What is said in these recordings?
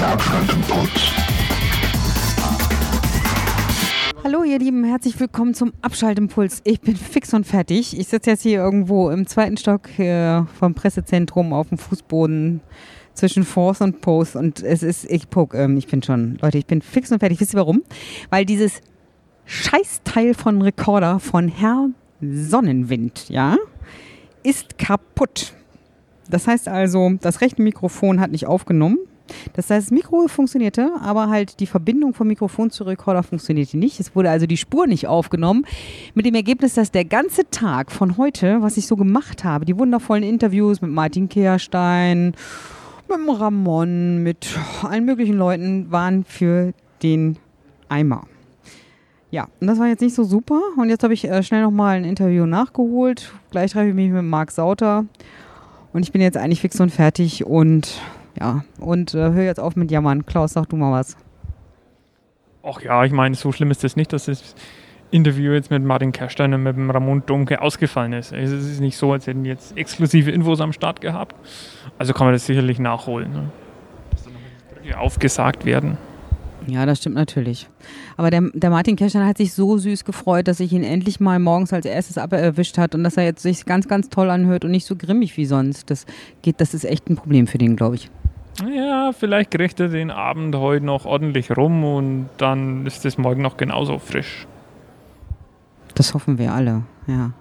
Hallo ihr Lieben, herzlich willkommen zum Abschaltimpuls. Ich bin fix und fertig. Ich sitze jetzt hier irgendwo im 2. Stock vom Pressezentrum auf dem Fußboden zwischen Force und Post und ich bin fix und fertig. Wisst ihr warum? Weil dieses Scheißteil von Rekorder von Herr Sonnenwind, ja, ist kaputt. Das heißt also, das rechte Mikrofon hat nicht aufgenommen. Das heißt, das Mikro funktionierte, aber halt die Verbindung vom Mikrofon zu Rekorder funktionierte nicht. Es wurde also die Spur nicht aufgenommen. Mit dem Ergebnis, dass der ganze Tag von heute, was ich so gemacht habe, die wundervollen Interviews mit Martin Kehrstein, mit dem Ramon, mit allen möglichen Leuten, waren für den Eimer. Ja, und das war jetzt nicht so super. Und jetzt habe ich schnell nochmal ein Interview nachgeholt. Gleich treffe ich mich mit Marc Sauter. Und ich bin jetzt eigentlich fix und fertig und hör jetzt auf mit Jammern. Klaus, sag du mal was. Ach ja, ich meine, so schlimm ist das nicht, dass das Interview jetzt mit Martin Kehrstein und mit dem Ramon Domke ausgefallen ist. Also es ist nicht so, als hätten die jetzt exklusive Infos am Start gehabt. Also kann man das sicherlich nachholen. Ne? Dass dann noch aufgesagt werden. Ja, das stimmt natürlich. Aber der Martin Kehrstein hat sich so süß gefreut, dass ich ihn endlich mal morgens als erstes erwischt hat und dass er jetzt sich ganz, ganz toll anhört und nicht so grimmig wie sonst. Das ist echt ein Problem für den, glaube ich. Ja, vielleicht kriegt er den Abend heute noch ordentlich rum und dann ist es morgen noch genauso frisch. Das hoffen wir alle, ja.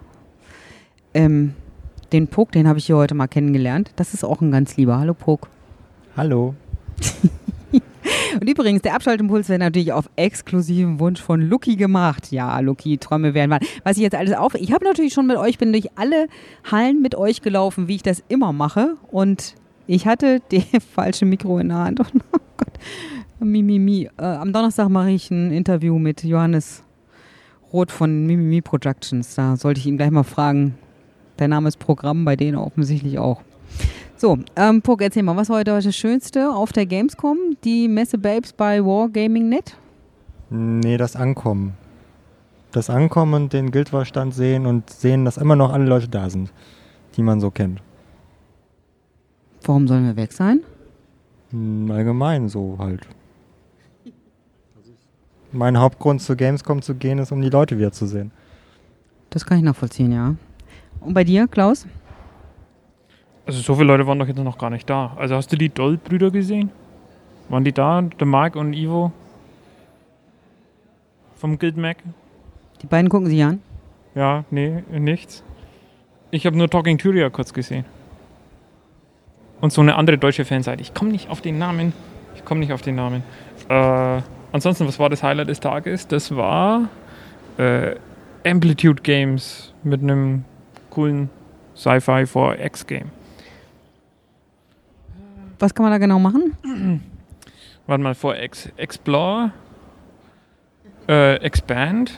Den Pog, den habe ich hier heute mal kennengelernt. Das ist auch ein ganz lieber. Hallo Pog. Hallo. Und übrigens, der Abschaltimpuls wird natürlich auf exklusiven Wunsch von Lucky gemacht. Ja, Lucky, Träume werden wahr. Was ich jetzt alles ich habe natürlich schon bin durch alle Hallen mit euch gelaufen, wie ich das immer mache. Und ich hatte das falsche Mikro in der Hand. Oh Gott, Am Donnerstag mache ich ein Interview mit Johannes Roth von Mimimi Productions. Da sollte ich ihn gleich mal fragen. Der Name ist Programm, bei denen offensichtlich auch. So, Pog, erzähl mal, was war heute das Schönste auf der Gamescom? Die Messe Babes bei Wargaming.net? Nee, das Ankommen. Das Ankommen und den Guild Wars Stand sehen und sehen, dass immer noch alle Leute da sind, die man so kennt. Warum sollen wir weg sein? Allgemein so halt. Mein Hauptgrund zur Gamescom zu gehen ist, um die Leute wiederzusehen. Das kann ich nachvollziehen, ja. Und bei dir, Klaus? Also so viele Leute waren doch jetzt noch gar nicht da. Also hast du die Doll-Brüder gesehen? Waren die da? Der Mark und Ivo? Vom Guild Mac? Die beiden gucken sich an? Ja, nee, nichts. Ich habe nur Talking Tyria kurz gesehen. Und so eine andere deutsche Fanseite. Ich komme nicht auf den Namen. Ansonsten, was war das Highlight des Tages? Das war Amplitude Games mit einem coolen Sci-Fi 4X Game. Was kann man da genau machen? Warte mal, 4X. Explore, Expand,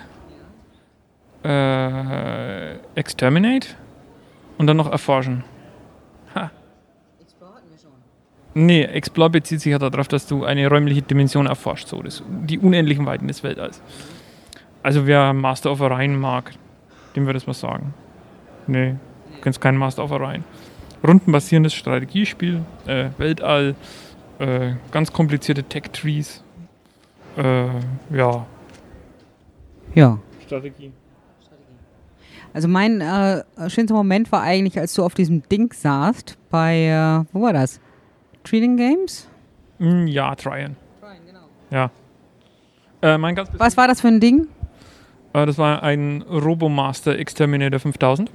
Exterminate und dann noch Erforschen. Ha. Explore hatten wir schon. Nee, Explore bezieht sich ja darauf, dass du eine räumliche Dimension erforscht, so die unendlichen Weiten des Weltalls. Also wer Master of Orion mag, dem würde ich mal sagen. Nee, du kennst keinen Master of Orion. Rundenbasierendes Strategiespiel, Weltall, ganz komplizierte Tech-Trees. Ja. Strategie. Also mein schönster Moment war eigentlich, als du auf diesem Ding saßt bei, wo war das? Trading Games? Ja, Tryon, genau. Ja. Was war das für ein Ding? Das war ein Robomaster Exterminator 5000.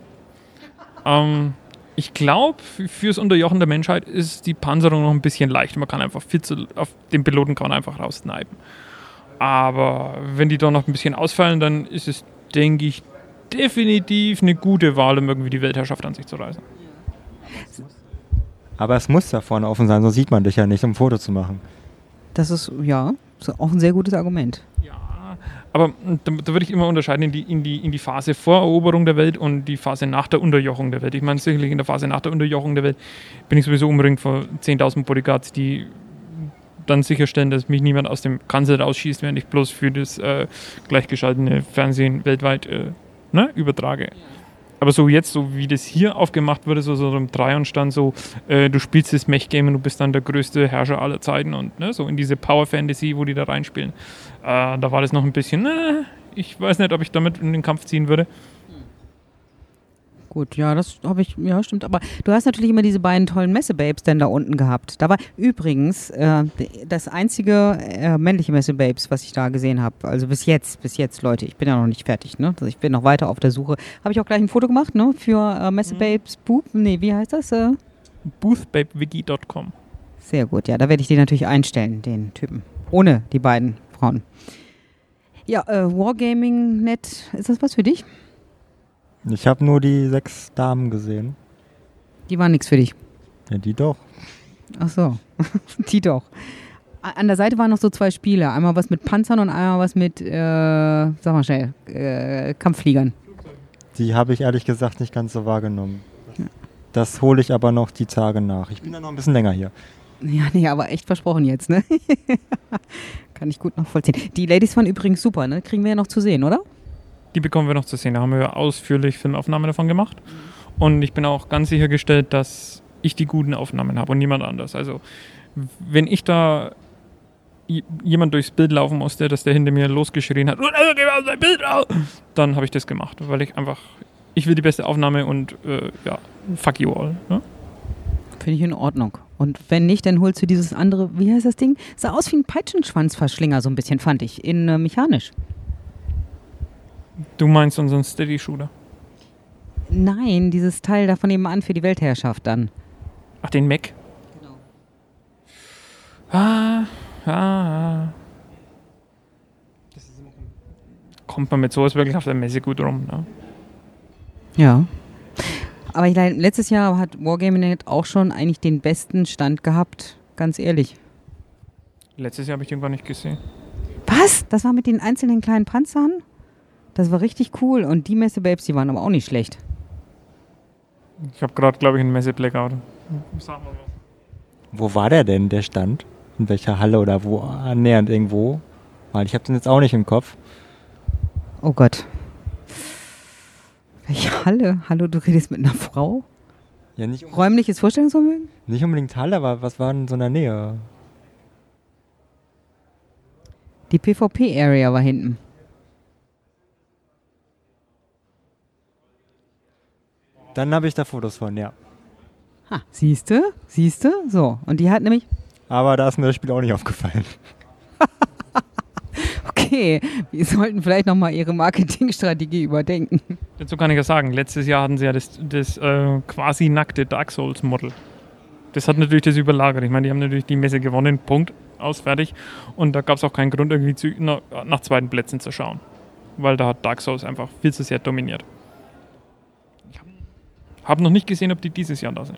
Ich glaube, fürs Unterjochen der Menschheit ist die Panzerung noch ein bisschen leicht. Man kann einfach auf den Piloten kann man einfach raussnipen. Aber wenn die da noch ein bisschen ausfallen, dann ist es, denke ich, definitiv eine gute Wahl, um irgendwie die Weltherrschaft an sich zu reißen. Aber es muss da vorne offen sein, sonst sieht man dich ja nicht, um ein Foto zu machen. Das ist, ja, auch ein sehr gutes Argument. Ja, aber da würde ich immer unterscheiden in die Phase vor Eroberung der Welt und die Phase nach der Unterjochung der Welt. Ich meine, sicherlich in der Phase nach der Unterjochung der Welt bin ich sowieso umringt von 10.000 Bodyguards, die dann sicherstellen, dass mich niemand aus dem Kanzler ausschießt, während ich bloß für das gleichgeschaltete Fernsehen weltweit übertrage. Aber so jetzt, so wie das hier aufgemacht wurde, so im Dreiernstand, so du spielst das Mech-Game und du bist dann der größte Herrscher aller Zeiten und ne, so in diese Power-Fantasy, wo die da reinspielen. Da war das noch ein bisschen, ich weiß nicht, ob ich damit in den Kampf ziehen würde. Gut, ja, das habe ich, ja, stimmt. Aber du hast natürlich immer diese beiden tollen Messebabes denn da unten gehabt. Da war übrigens das einzige männliche Messebabes, was ich da gesehen habe. Also bis jetzt, Leute. Ich bin ja noch nicht fertig, ne? Also ich bin noch weiter auf der Suche. Habe ich auch gleich ein Foto gemacht, ne? Für Messebabes Booth. Nee, wie heißt das? Boothbabewiki.com. Sehr gut, ja. Da werde ich den natürlich einstellen, den Typen. Ohne die beiden Frauen. Ja, Wargaming.net, ist das was für dich? Ich habe nur die 6 Damen gesehen. Die waren nichts für dich. Ja, die doch. Ach so, die doch. An der Seite waren noch so 2 Spiele. Einmal was mit Panzern und einmal was mit, sag mal schnell, Kampffliegern. Die habe ich ehrlich gesagt nicht ganz so wahrgenommen. Das hole ich aber noch die Tage nach. Ich bin da noch ein bisschen länger hier. Ja, nee, aber echt versprochen jetzt, ne? Kann ich gut nachvollziehen. Die Ladies waren übrigens super, ne? Kriegen wir ja noch zu sehen, oder? Die bekommen wir noch zu sehen. Da haben wir ausführlich Filmaufnahmen davon gemacht. Und ich bin auch ganz sichergestellt, dass ich die guten Aufnahmen habe und niemand anders. Also, wenn ich da jemand durchs Bild laufen musste, dass der hinter mir losgeschrien hat, dann habe ich das gemacht, weil ich will die beste Aufnahme und fuck you all. Ne? Finde ich in Ordnung. Und wenn nicht, dann holst du dieses andere, wie heißt das Ding? Sah aus wie ein Peitschenschwanzverschlinger, so ein bisschen, fand ich, in mechanisch. Du meinst unseren Steady-Shooter? Nein, dieses Teil da von nebenan für die Weltherrschaft dann. Ach, den Mac? Genau. Kommt man mit sowas wirklich auf der Messe gut rum, ne? Ja. Aber letztes Jahr hat Wargaming.net auch schon eigentlich den besten Stand gehabt, ganz ehrlich. Letztes Jahr habe ich den gar nicht gesehen. Was? Das war mit den einzelnen kleinen Panzern? Das war richtig cool. Und die Messebabes, die waren aber auch nicht schlecht. Ich habe gerade, glaube ich, einen Messe-Blackout. Sag mal was. Wo war der denn, der Stand? In welcher Halle oder wo? Annähernd irgendwo? Weil ich habe den jetzt auch nicht im Kopf. Oh Gott. Welche Halle? Hallo, du redest mit einer Frau? Ja, nicht Räumliches Vorstellungsvermögen? Nicht unbedingt Halle, aber was war denn so in der Nähe? Die PvP-Area war hinten. Dann habe ich da Fotos von, ja. Ha, siehste? So. Und die hat nämlich... Aber da ist mir das Spiel auch nicht aufgefallen. Okay, wir sollten vielleicht nochmal ihre Marketingstrategie überdenken. Dazu kann ich ja sagen, letztes Jahr hatten sie ja das quasi nackte Dark Souls Model. Das hat natürlich das überlagert. Ich meine, die haben natürlich die Messe gewonnen, Punkt, aus, fertig. Und da gab es auch keinen Grund, irgendwie nach zweiten Plätzen zu schauen. Weil da hat Dark Souls einfach viel zu sehr dominiert. Ich habe noch nicht gesehen, ob die dieses Jahr da sind.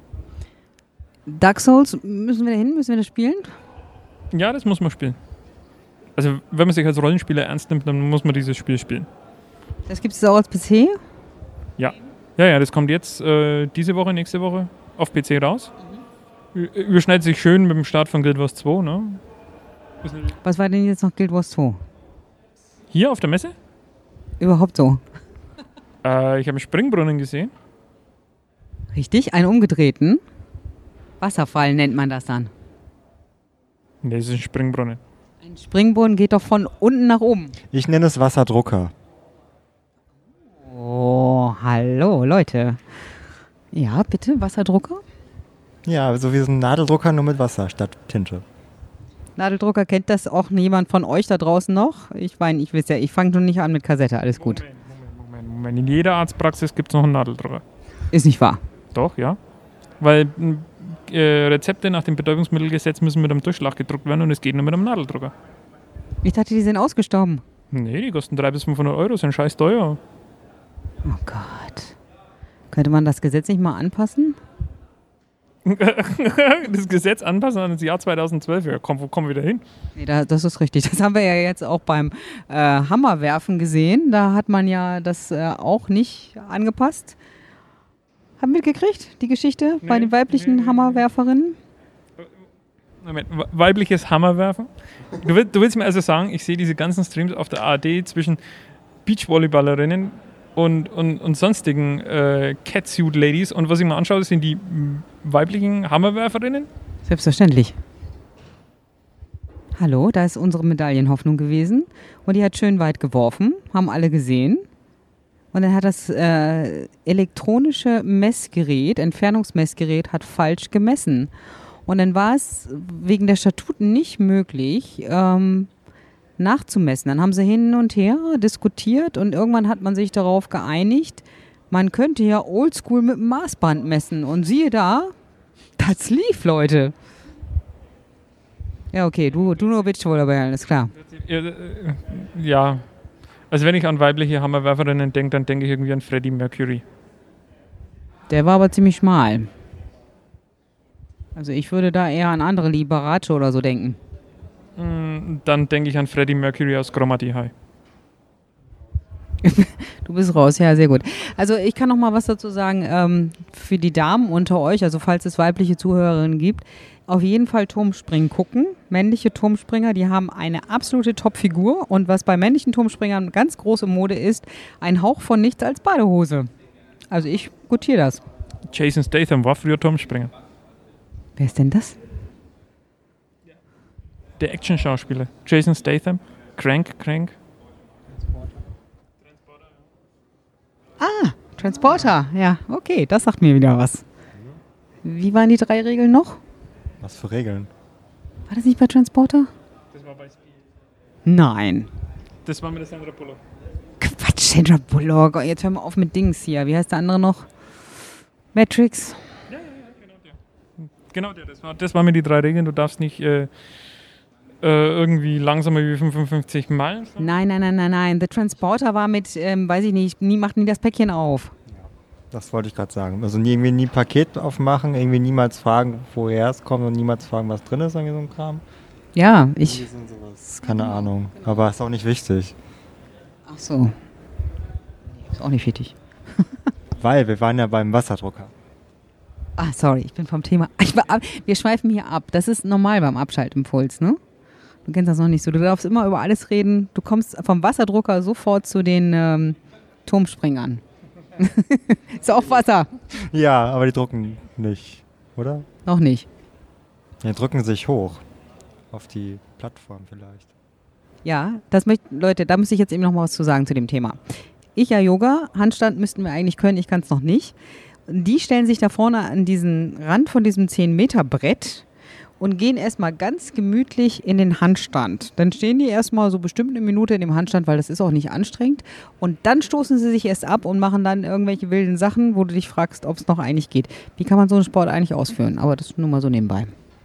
Dark Souls, müssen wir da hin? Müssen wir das spielen? Ja, das muss man spielen. Also, wenn man sich als Rollenspieler ernst nimmt, dann muss man dieses Spiel spielen. Das gibt es auch als PC? Ja. Ja, das kommt jetzt diese Woche, nächste Woche auf PC raus. Überschneidet sich schön mit dem Start von Guild Wars 2, ne? Was war denn jetzt noch Guild Wars 2? Hier auf der Messe? Überhaupt so. Ich habe einen Springbrunnen gesehen. Richtig, einen umgedrehten. Wasserfall nennt man das dann. Ne, das ist ein Springbrunnen. Ein Springbrunnen geht doch von unten nach oben. Ich nenne es Wasserdrucker. Oh, hallo Leute. Ja, bitte, Wasserdrucker? Ja, so wie so ein Nadeldrucker, nur mit Wasser statt Tinte. Nadeldrucker, kennt das auch jemand von euch da draußen noch? Ich meine, ich weiß ja, ich fange schon nicht an mit Kassette, alles gut. Moment. In jeder Arztpraxis gibt es noch einen Nadeldrucker. Ist nicht wahr. Doch, ja. Weil Rezepte nach dem Betäubungsmittelgesetz müssen mit einem Durchschlag gedruckt werden und es geht nur mit einem Nadeldrucker. Ich dachte, die sind ausgestorben. Nee, die kosten 300 bis 500 Euro, sind scheiß teuer. Oh Gott. Könnte man das Gesetz nicht mal anpassen? Das Gesetz anpassen an das Jahr 2012, ja, wo kommen wir wieder hin? Nee, das ist richtig. Das haben wir ja jetzt auch beim Hammerwerfen gesehen. Da hat man ja das auch nicht angepasst. Haben wir mitgekriegt, die Geschichte bei den weiblichen Hammerwerferinnen? Moment, weibliches Hammerwerfen? Du willst mir also sagen, ich sehe diese ganzen Streams auf der ARD zwischen Beachvolleyballerinnen, und sonstigen Catsuit-Ladies. Und was ich mal anschaue, sind die weiblichen Hammerwerferinnen. Selbstverständlich. Hallo, da ist unsere Medaillenhoffnung gewesen. Und die hat schön weit geworfen, haben alle gesehen. Und dann hat das elektronische Messgerät, Entfernungsmessgerät, hat falsch gemessen. Und dann war es wegen der Statuten nicht möglich, nachzumessen. Dann haben sie hin und her diskutiert und irgendwann hat man sich darauf geeinigt, man könnte ja oldschool mit dem Maßband messen. Und siehe da, das lief, Leute. Ja, okay, du nur bist wohl dabei, alles klar. Ja, also wenn ich an weibliche Hammerwerferinnen denke, dann denke ich irgendwie an Freddie Mercury. Der war aber ziemlich schmal. Also ich würde da eher an andere Liberace oder so denken. Dann denke ich an Freddie Mercury aus Cromarty High. Du bist raus, ja, sehr gut. Also ich kann noch mal was dazu sagen, für die Damen unter euch, also falls es weibliche Zuhörerinnen gibt, auf jeden Fall Turmspringen gucken. Männliche Turmspringer, die haben eine absolute Top-Figur und was bei männlichen Turmspringern ganz große Mode ist, ein Hauch von nichts als Badehose. Also ich gutiere das. Jason Statham war früher Turmspringer. Wer ist denn das? Der Action-Schauspieler. Jason Statham. Crank. Ah, Transporter. Ja, okay, das sagt mir wieder was. Wie waren die 3 Regeln noch? Was für Regeln? War das nicht bei Transporter? Das war bei Speed. Nein. Das war mit der Sandra Bullock. Quatsch, Sandra Bullock. Oh, jetzt hör mal auf mit Dings hier. Wie heißt der andere noch? Matrix. Ja, genau der. Das waren mir die 3 Regeln. Du darfst nicht irgendwie langsamer wie 55 Meilen. Nein. The Transporter war mit, weiß ich nicht, macht nie das Päckchen auf. Das wollte ich gerade sagen. Also nie ein Paket aufmachen, irgendwie niemals fragen, woher es kommt und niemals fragen, was drin ist, irgendwie so ein Kram. Ja, Sowas, keine Ahnung. Aber ist auch nicht wichtig. Ach so. Ist auch nicht wichtig. Weil wir waren ja beim Wasserdrucker. Ah, sorry, ich bin vom Thema. Wir schweifen hier ab. Das ist normal beim Abschaltimpuls, ne? Du kennst das noch nicht so. Du darfst immer über alles reden. Du kommst vom Wasserdrucker sofort zu den Turmspringern. Ist auch Wasser. Ja, aber die drucken nicht, oder? Noch nicht. Die drücken sich hoch. Auf die Plattform vielleicht. Ja, Leute, da müsste ich jetzt eben noch mal was zu sagen zu dem Thema. Ich ja Yoga, Handstand müssten wir eigentlich können, ich kann es noch nicht. Die stellen sich da vorne an diesen Rand von diesem 10-Meter-Brett und gehen erstmal ganz gemütlich in den Handstand. Dann stehen die erstmal so bestimmt eine Minute in dem Handstand, weil das ist auch nicht anstrengend. Und dann stoßen sie sich erst ab und machen dann irgendwelche wilden Sachen, wo du dich fragst, ob es noch eigentlich geht. Wie kann man so einen Sport eigentlich ausführen? Aber das nur mal so nebenbei.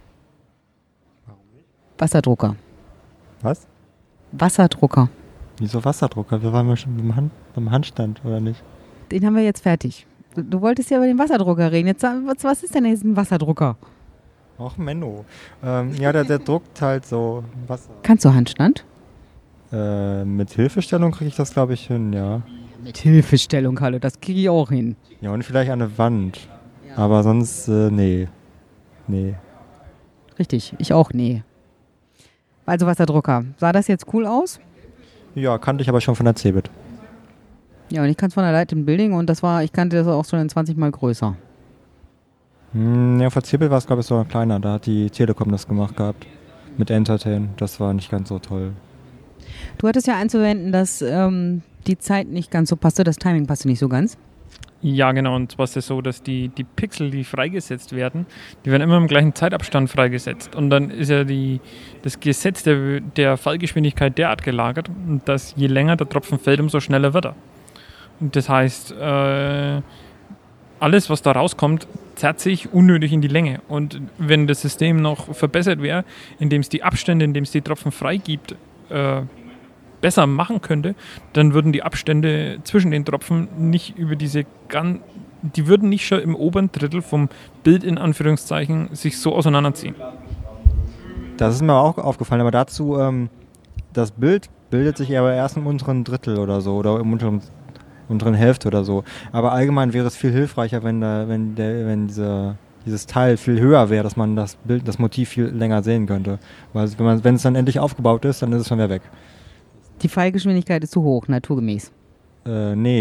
Wasserdrucker. Was? Wasserdrucker. Wieso Wasserdrucker? Wir waren ja schon beim Handstand, oder nicht? Den haben wir jetzt fertig. Du wolltest ja über den Wasserdrucker reden. Jetzt, was ist denn jetzt ein Wasserdrucker? Ach, Menno. Ja, der druckt halt so Wasser. Kannst du Handstand? Mit Hilfestellung kriege ich das, glaube ich, hin, ja. Mit Hilfestellung, hallo, das kriege ich auch hin. Ja, und vielleicht an der Wand. Ja. Aber sonst, nee. Richtig, ich auch, nee. Also Wasserdrucker. Sah das jetzt cool aus? Ja, kannte ich aber schon von der Cebit. Ja, und ich kann es von der Light Building und ich kannte das auch schon 20 Mal größer. Ja, von Cebit war es, glaube ich, so kleiner. Da hat die Telekom das gemacht gehabt. Mit Entertain. Das war nicht ganz so toll. Du hattest ja einzuwenden, dass die Zeit nicht ganz so passte, das Timing passte nicht so ganz. Ja, genau. Und zwar ist es so, dass die Pixel, die freigesetzt werden, die werden immer im gleichen Zeitabstand freigesetzt. Und dann ist ja das Gesetz der Fallgeschwindigkeit derart gelagert, dass je länger der Tropfen fällt, umso schneller wird er. Und das heißt, alles, was da rauskommt, zerrt sich unnötig in die Länge. Und wenn das System noch verbessert wäre, indem es die Abstände, indem es die Tropfen freigibt, besser machen könnte, dann würden die Abstände zwischen den Tropfen nicht über die würden nicht schon im oberen Drittel vom Bild in Anführungszeichen sich so auseinanderziehen. Das ist mir auch aufgefallen, aber dazu, das Bild bildet sich aber erst im unteren Drittel oder so, oder im unteren Hälfte oder so. Aber allgemein wäre es viel hilfreicher, wenn dieses Teil viel höher wäre, dass man das Motiv viel länger sehen könnte. Weil wenn es dann endlich aufgebaut ist, dann ist es schon wieder weg. Die Fallgeschwindigkeit ist zu hoch, naturgemäß. Nee,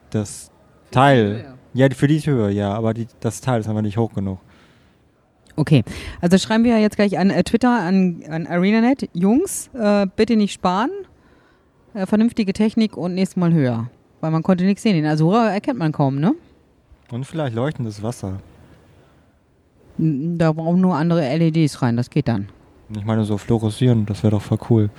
das Teil. Ja, für die Höhe, ja, aber das Teil ist einfach nicht hoch genug. Okay, also schreiben wir jetzt gleich an Twitter, an ArenaNet. Jungs, bitte nicht sparen. Vernünftige Technik und nächstes Mal höher. Weil man konnte nichts sehen. Den Azura erkennt man kaum, ne? Und vielleicht leuchtendes Wasser. Da brauchen nur andere LEDs rein, das geht dann. Ich meine, so fluoreszieren, das wäre doch voll cool.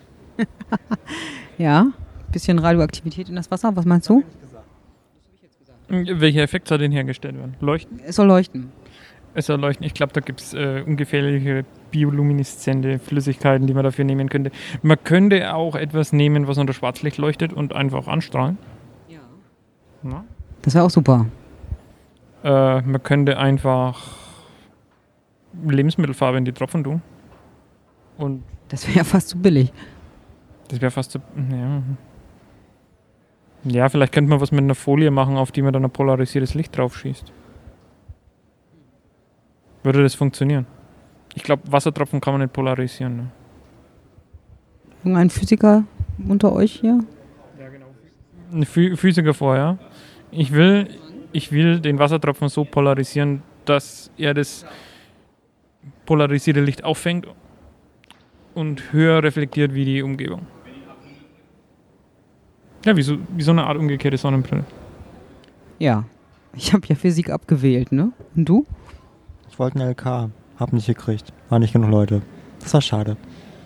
Ja, bisschen Radioaktivität in das Wasser, was meinst du? Welcher Effekt soll denn hergestellt werden? Leuchten? Es soll leuchten. Es soll leuchten. Ich glaube, da gibt es ungefährliche biolumineszente Flüssigkeiten, die man dafür nehmen könnte. Man könnte auch etwas nehmen, was unter Schwarzlicht leuchtet und einfach anstrahlen. Ja. Na? Das wäre auch super. Man könnte einfach Lebensmittelfarbe in die Tropfen tun. Und Das wäre ja fast zu billig. das wäre fast so. Ja, vielleicht könnte man was mit einer Folie machen, auf die man dann ein polarisiertes Licht drauf schießt. Würde das funktionieren? Ich glaube, Wassertropfen kann man nicht polarisieren. Ne? Irgendein Physiker unter euch hier? Ja, genau. Ein Physiker vorher. Ich will den Wassertropfen so polarisieren, dass er das polarisierte Licht auffängt und höher reflektiert wie die Umgebung. Ja, wie so eine Art umgekehrte Sonnenbrille. Ja. Ich habe ja Physik abgewählt, ne? Und du? Ich wollte einen LK, hab nicht gekriegt. War nicht genug Leute. Das war schade.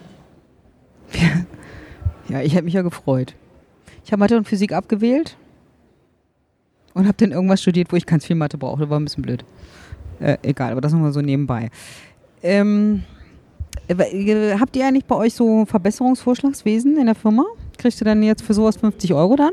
Ja, ich hätte mich ja gefreut. Ich habe Mathe und Physik abgewählt und habe dann irgendwas studiert, wo ich ganz viel Mathe brauchte. Das war ein bisschen blöd. Egal, aber das nochmal so nebenbei. Habt ihr eigentlich bei euch so Verbesserungsvorschlagswesen in der Firma? Kriegst du dann jetzt für sowas 50 € dann?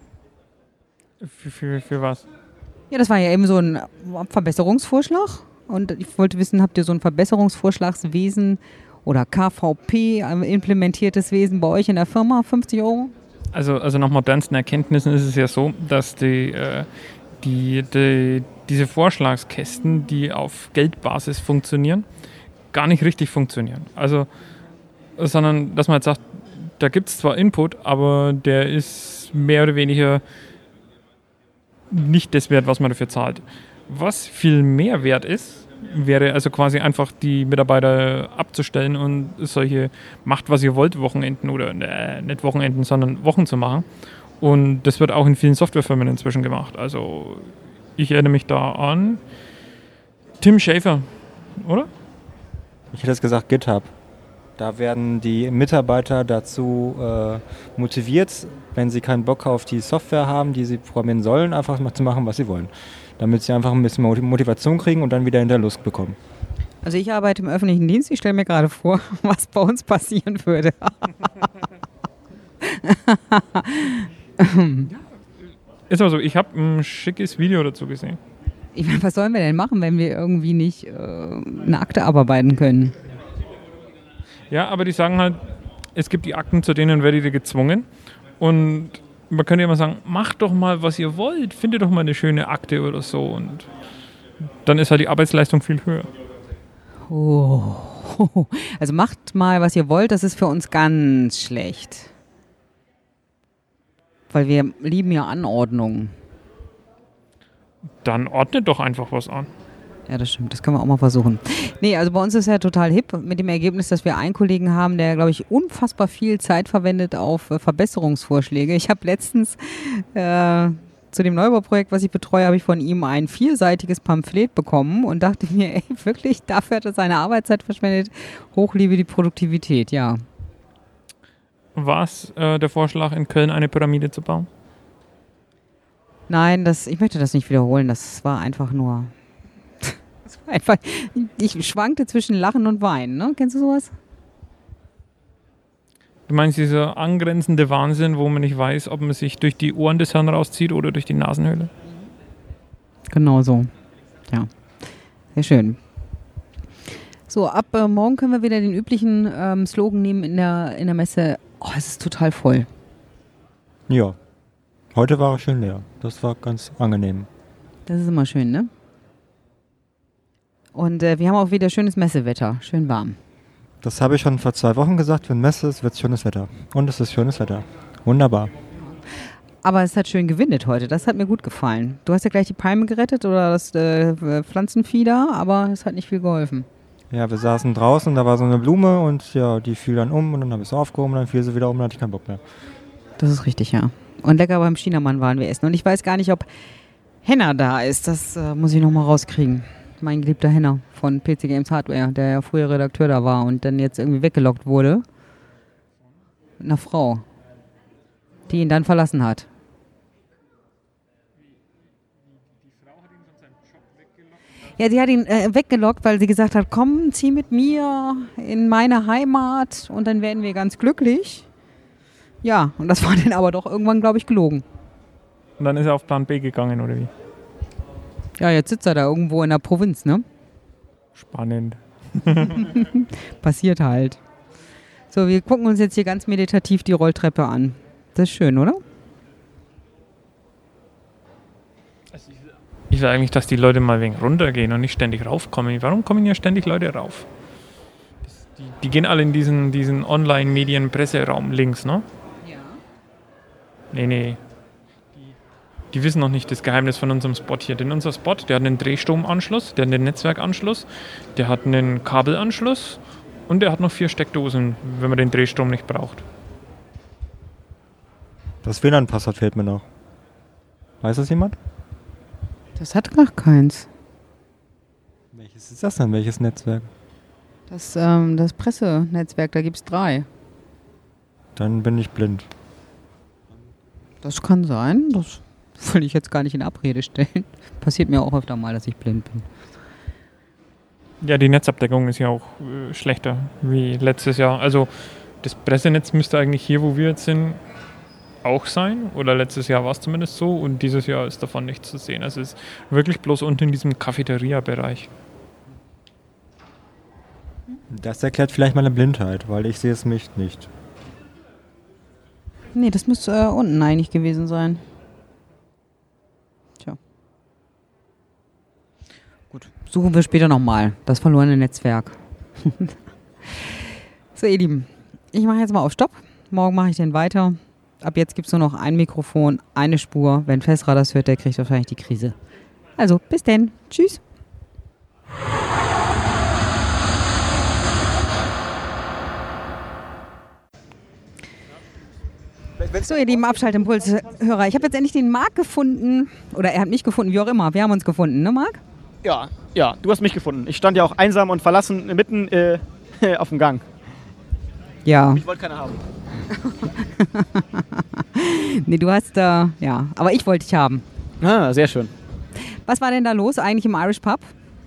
Für was? Ja, das war ja eben so ein Verbesserungsvorschlag. Und ich wollte wissen, habt ihr so ein Verbesserungsvorschlagswesen oder KVP, implementiertes Wesen bei euch in der Firma? 50 €? Also nach modernsten Erkenntnissen ist es ja so, dass diese Vorschlagskästen, die auf Geldbasis funktionieren, gar nicht richtig funktionieren. Also, sondern dass man jetzt sagt, da gibt es zwar Input, aber der ist mehr oder weniger nicht das wert, was man dafür zahlt. Was viel mehr wert ist, wäre also quasi einfach die Mitarbeiter abzustellen und solche macht, was ihr wollt, Wochenenden oder nicht Wochenenden, sondern Wochen zu machen. Und das wird auch in vielen Softwarefirmen inzwischen gemacht. Also ich erinnere mich da an Tim Schafer, oder? Ich hätte jetzt gesagt GitHub. Da werden die Mitarbeiter dazu motiviert, wenn sie keinen Bock auf die Software haben, die sie programmieren sollen, einfach mal zu machen, was sie wollen. Damit sie einfach ein bisschen Motivation kriegen und dann wieder hinter Lust bekommen. Also ich arbeite im öffentlichen Dienst. Ich stelle mir gerade vor, was bei uns passieren würde. Ist aber so, ich habe ein schickes Video dazu gesehen. Ich meine, was sollen wir denn machen, wenn wir irgendwie nicht eine Akte abarbeiten können? Ja, aber die sagen halt, es gibt die Akten, zu denen werdet ihr gezwungen. Und man könnte ja mal sagen, macht doch mal, was ihr wollt. Findet doch mal eine schöne Akte oder so. Und dann ist halt die Arbeitsleistung viel höher. Oh. Also macht mal, was ihr wollt. Das ist für uns ganz schlecht. Weil wir lieben ja Anordnung. Dann ordnet doch einfach was an. Ja, das stimmt. Das können wir auch mal versuchen. Nee, also bei uns ist ja total hip mit dem Ergebnis, dass wir einen Kollegen haben, der, glaube ich, unfassbar viel Zeit verwendet auf Verbesserungsvorschläge. Ich habe letztens zu dem Neubauprojekt, was ich betreue, habe ich von ihm ein 4-seitiges Pamphlet bekommen und dachte mir, ey, wirklich, dafür hat er seine Arbeitszeit verschwendet. Hochliebe die Produktivität, ja. War es der Vorschlag, in Köln eine Pyramide zu bauen? Nein, ich möchte das nicht wiederholen. Das war einfach nur... Ich schwankte zwischen Lachen und Weinen, ne? Kennst du sowas? Du meinst dieser angrenzende Wahnsinn, wo man nicht weiß, ob man sich durch die Ohren des Hirns rauszieht oder durch die Nasenhöhle? Genau so. Ja. Sehr schön. So, ab morgen können wir wieder den üblichen Slogan nehmen in der Messe. Oh, es ist total voll. Ja. Heute war es schön leer. Das war ganz angenehm. Das ist immer schön, ne? Und wir haben auch wieder schönes Messewetter. Schön warm. Das habe ich schon vor 2 Wochen gesagt. Wenn Messe ist, wird es schönes Wetter. Und es ist schönes Wetter. Wunderbar. Aber es hat schön gewindet heute. Das hat mir gut gefallen. Du hast ja gleich die Palme gerettet oder das Pflanzenvieh da, aber es hat nicht viel geholfen. Ja, wir saßen draußen, da war so eine Blume und ja, die fiel dann um und dann habe ich sie aufgehoben und dann fiel sie wieder um und dann hatte ich keinen Bock mehr. Das ist richtig, ja. Und lecker beim Chinamann waren wir essen. Und ich weiß gar nicht, ob Henner da ist. Das muss ich nochmal rauskriegen. Mein geliebter Henner von PC Games Hardware, der ja früher Redakteur da war und dann jetzt irgendwie weggelockt wurde. Mit einer Frau, die ihn dann verlassen hat. Ja, sie hat ihn weggelockt, weil sie gesagt hat, komm, zieh mit mir in meine Heimat und dann werden wir ganz glücklich. Ja, und das war dann aber doch irgendwann, glaube ich, gelogen. Und dann ist er auf Plan B gegangen, oder wie? Ja, jetzt sitzt er da irgendwo in der Provinz, ne? Spannend. Passiert halt. So, wir gucken uns jetzt hier ganz meditativ die Rolltreppe an. Das ist schön, oder? Ich will eigentlich, dass die Leute mal ein wenig runtergehen und nicht ständig raufkommen. Warum kommen ja ständig Leute rauf? Die gehen alle in diesen Online-Medien-Presseraum links, ne? Ja. Nee. Die wissen noch nicht das Geheimnis von unserem Spot hier. Denn unser Spot, der hat einen Drehstromanschluss, der hat einen Netzwerkanschluss, der hat einen Kabelanschluss und der hat noch 4 Steckdosen, wenn man den Drehstrom nicht braucht. Das WLAN-Passwort fehlt mir noch. Weiß das jemand? Das hat gar keins. Welches ist das denn? Welches Netzwerk? Das Pressenetzwerk, da gibt es 3. Dann bin ich blind. Das kann sein. Das will ich jetzt gar nicht in Abrede stellen. Passiert mir auch öfter mal, dass ich blind bin. Ja, die Netzabdeckung ist ja auch schlechter wie letztes Jahr. Also das Pressenetz müsste eigentlich hier, wo wir jetzt sind, auch sein. Oder letztes Jahr war es zumindest so. Und dieses Jahr ist davon nichts zu sehen. Also es ist wirklich bloß unten in diesem Cafeteria-Bereich. Das erklärt vielleicht meine Blindheit, weil ich sehe es mich nicht. Nee, das müsste unten eigentlich gewesen sein. Tja. Gut, suchen wir später nochmal. Das verlorene Netzwerk. So, ihr Lieben, ich mache jetzt mal auf Stopp. Morgen mache ich den weiter. Ab jetzt gibt es nur noch ein Mikrofon, eine Spur. Wenn Fesra das hört, der kriegt wahrscheinlich die Krise. Also, bis denn. Tschüss. So, ihr lieben Abschaltimpuls-Hörer, ich habe jetzt endlich den Marc gefunden. Oder er hat mich gefunden, wie auch immer. Wir haben uns gefunden, ne Marc? Ja, du hast mich gefunden. Ich stand ja auch einsam und verlassen mitten auf dem Gang. Ja. Ich wollte keine haben. Nee, du hast, ja, aber ich wollte dich haben. Ah, sehr schön. Was war denn da los eigentlich im Irish Pub?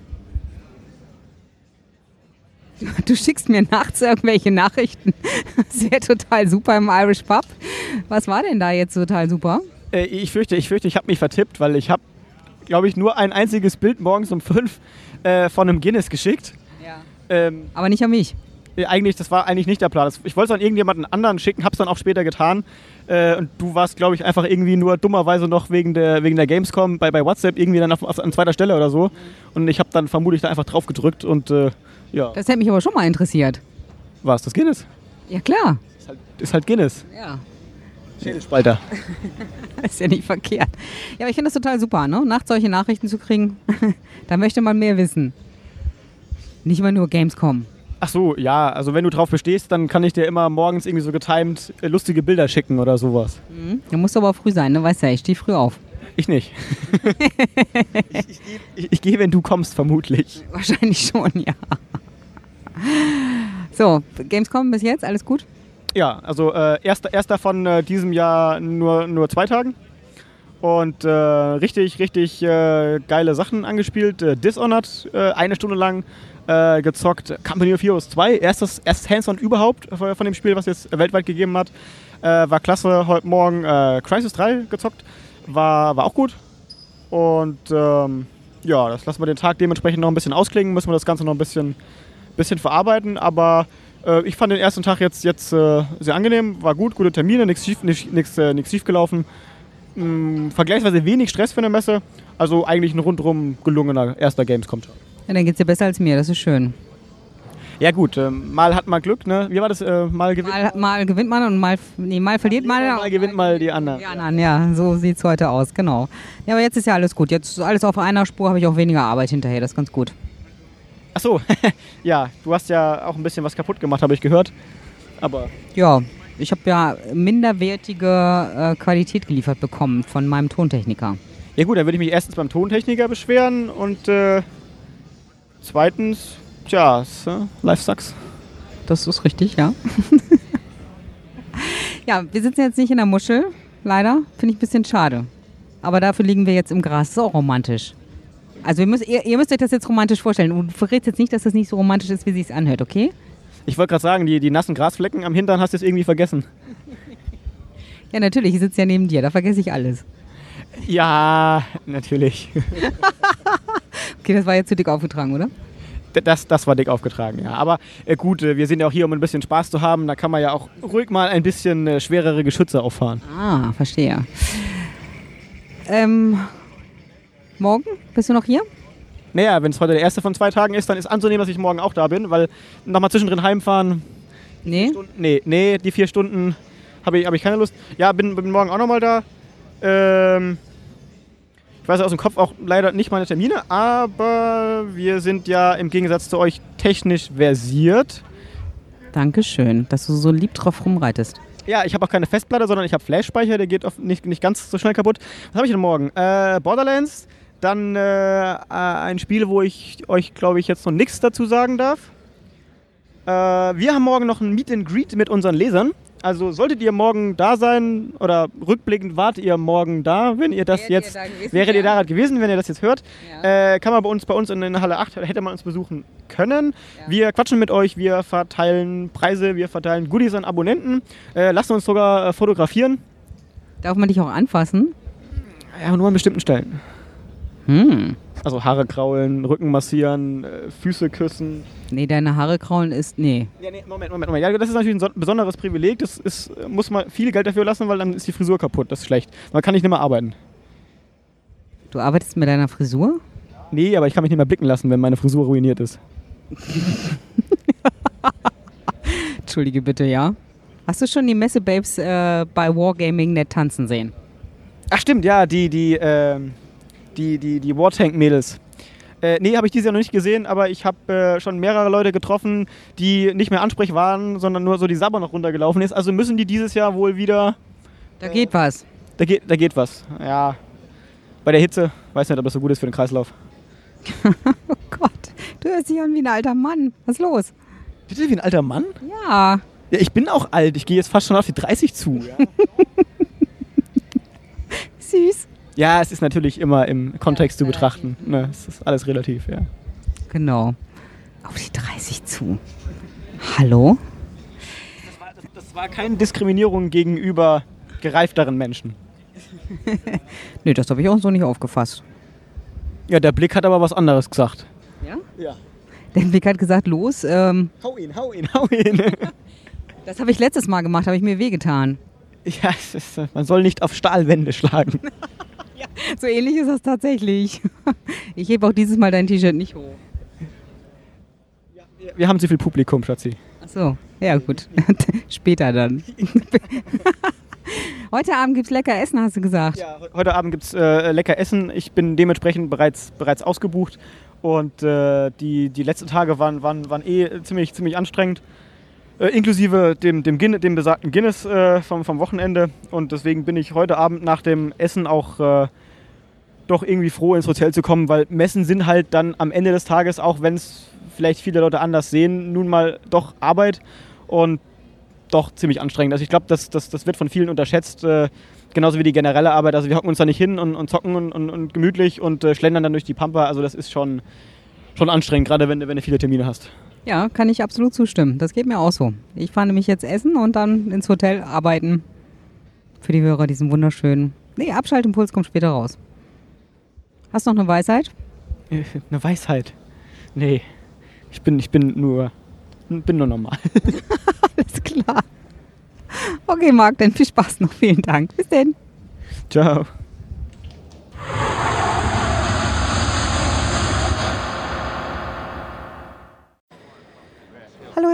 Du schickst mir nachts irgendwelche Nachrichten. Das wäre total super im Irish Pub. Was war denn da jetzt total super? Ich fürchte, ich habe mich vertippt, weil ich habe, glaube ich, nur ein einziges Bild morgens um 5 von einem Guinness geschickt. Ja. Aber nicht an mich. Das war eigentlich nicht der Plan. Ich wollte es an irgendjemanden anderen schicken, habe es dann auch später getan. Und du warst, glaube ich, einfach irgendwie nur dummerweise noch wegen der Gamescom bei WhatsApp irgendwie dann an zweiter Stelle oder so. Und ich habe dann vermutlich da einfach drauf gedrückt und ja. Das hätte mich aber schon mal interessiert. War es das Guinness? Ja, klar. Ist halt Guinness. Ja. Schädelspalter. Ist ja nicht verkehrt. Ja, aber ich finde das total super, ne? Nachts solche Nachrichten zu kriegen. Da möchte man mehr wissen. Nicht immer nur Gamescom. Ach so, ja, also wenn du drauf bestehst, dann kann ich dir immer morgens irgendwie so getimed lustige Bilder schicken oder sowas. Mhm. Da musst du aber früh sein, ne? Weißt ja, ich stehe früh auf. Ich nicht. ich gehe, wenn du kommst, vermutlich. Wahrscheinlich schon, ja. So, Gamescom bis jetzt, alles gut? Ja, also erster von diesem Jahr nur 2 Tagen. Und richtig geile Sachen angespielt. Dishonored 1 Stunde lang gezockt. Company of Heroes 2, erstes Hands-on überhaupt von dem Spiel, was es weltweit gegeben hat. War klasse. Heute Morgen Crysis 3 gezockt. War auch gut. Und ja, das lassen wir den Tag dementsprechend noch ein bisschen ausklingen. Müssen wir das Ganze noch ein bisschen verarbeiten. Aber ich fand den ersten Tag jetzt sehr angenehm. War gut, gute Termine, nichts schief gelaufen. Vergleichsweise wenig Stress für eine Messe. Also eigentlich ein rundherum gelungener erster Gamescom-Tag. Ja, dann geht's dir besser als mir, das ist schön. Ja gut, mal hat man Glück, ne? Wie war das? Mal gewinnt Mal gewinnt man und mal verliert man. mal gewinnt mal die anderen. Die anderen, ja, so sieht es heute aus, genau. Ja, aber jetzt ist ja alles gut. Jetzt ist alles auf einer Spur, habe ich auch weniger Arbeit hinterher, das ist ganz gut. Ach so, ja, du hast ja auch ein bisschen was kaputt gemacht, habe ich gehört. Aber Ja, ich habe ja minderwertige Qualität geliefert bekommen von meinem Tontechniker. ja gut, dann würde ich mich erstens beim Tontechniker beschweren und zweitens, tja, life sucks. Das ist richtig, ja. Ja, wir sitzen jetzt nicht in der Muschel, leider. Finde ich ein bisschen schade. Aber dafür liegen wir jetzt im Gras. So romantisch. Also ihr müsst euch das jetzt romantisch vorstellen. Du verrätst jetzt nicht, dass das nicht so romantisch ist, wie sie es anhört, okay? Ich wollte gerade sagen, die nassen Grasflecken am Hintern hast du jetzt irgendwie vergessen. Ja, natürlich, ich sitze ja neben dir, da vergesse ich alles. Ja, natürlich. Okay, das war jetzt zu dick aufgetragen, oder? Das war dick aufgetragen, ja. Aber gut, wir sind ja auch hier, um ein bisschen Spaß zu haben. Da kann man ja auch ruhig mal ein bisschen schwerere Geschütze auffahren. Ah, verstehe. Morgen? Bist du noch hier? Naja, wenn es heute der erste von 2 Tagen ist, dann ist anzunehmen, dass ich morgen auch da bin, weil nochmal zwischendrin heimfahren. Nee? Nee, die 4 Stunden habe ich keine Lust. Ja, bin morgen auch nochmal da. Ich weiß aus dem Kopf auch leider nicht meine Termine, aber wir sind ja im Gegensatz zu euch technisch versiert. Dankeschön, dass du so lieb drauf rumreitest. Ja, ich habe auch keine Festplatte, sondern ich habe Flash-Speicher, der geht nicht ganz so schnell kaputt. Was habe ich denn morgen? Borderlands, dann ein Spiel, wo ich euch, glaube ich, jetzt noch nichts dazu sagen darf. Wir haben morgen noch ein Meet and Greet mit unseren Lesern. Also solltet ihr morgen da sein oder rückblickend wart ihr morgen da, wenn ihr das jetzt, wäret ihr da gewesen, wenn ihr das jetzt hört, Ja. kann man bei uns in der Halle 8, hätte man uns besuchen können. Ja. Wir quatschen mit euch, wir verteilen Preise, wir verteilen Goodies an Abonnenten, lassen uns sogar fotografieren. Darf man dich auch anfassen? Ja, nur an bestimmten Stellen. Also Haare kraulen, Rücken massieren, Füße küssen. Nee, deine Haare kraulen ist... Nee. Ja, nee, Moment. Ja, das ist natürlich ein besonderes Privileg. Muss man viel Geld dafür lassen, weil dann ist die Frisur kaputt. Das ist schlecht. Man kann nicht mehr arbeiten. Du arbeitest mit deiner Frisur? Nee, aber ich kann mich nicht mehr blicken lassen, wenn meine Frisur ruiniert ist. Entschuldige bitte, ja. Hast du schon die Messe-Babes bei Wargaming.net tanzen sehen? Ach stimmt, ja, die Wartank-Mädels. Nee, habe ich dieses Jahr noch nicht gesehen, aber ich habe schon mehrere Leute getroffen, die nicht mehr ansprechbar waren, sondern nur so die Sabber noch runtergelaufen ist. Also müssen die dieses Jahr wohl wieder... Da geht was. Da geht was, ja. Bei der Hitze, weiß nicht, ob das so gut ist für den Kreislauf. Oh Gott, du hörst dich an wie ein alter Mann. Was ist los? Bitte, wie ein alter Mann? Ja. Ja, ich bin auch alt, ich gehe jetzt fast schon auf die 30 zu. Ja. Süß. Ja, es ist natürlich immer im Kontext zu betrachten. Ne, es ist alles relativ, ja. Genau. Auf die 30 zu. Hallo? Das war keine Diskriminierung gegenüber gereifteren Menschen. Nee, das habe ich auch so nicht aufgefasst. Ja, der Blick hat aber was anderes gesagt. Ja? Ja. Der Blick hat gesagt, los. Hau ihn. Das habe ich letztes Mal gemacht, habe ich mir wehgetan. Ja, man soll nicht auf Stahlwände schlagen. Ja, so ähnlich ist das tatsächlich. Ich hebe auch dieses Mal dein T-Shirt nicht hoch. Wir haben zu viel Publikum, Schatzi. Ach so, ja gut. Später dann. Heute Abend gibt's lecker Essen, hast du gesagt. Ja, heute Abend gibt's lecker Essen. Ich bin dementsprechend bereits ausgebucht. Und die letzten Tage waren ziemlich anstrengend. Inklusive dem besagten Guinness vom Wochenende. Und deswegen bin ich heute Abend nach dem Essen auch doch irgendwie froh, ins Hotel zu kommen, weil Messen sind halt dann am Ende des Tages, auch wenn es vielleicht viele Leute anders sehen, nun mal doch Arbeit und doch ziemlich anstrengend. Also ich glaube, das wird von vielen unterschätzt, genauso wie die generelle Arbeit. Also wir hocken uns da nicht hin und zocken und gemütlich und schlendern dann durch die Pampa. Also das ist schon anstrengend, gerade wenn du viele Termine hast. Ja, kann ich absolut zustimmen. Das geht mir auch so. Ich fahre nämlich jetzt essen und dann ins Hotel arbeiten. Für die Hörer diesen wunderschönen... Nee, Abschaltimpuls kommt später raus. Hast du noch eine Weisheit? Eine Weisheit? Nee. Ich bin nur normal. Alles klar. Okay, Marc, dann viel Spaß noch. Vielen Dank. Bis denn. Ciao.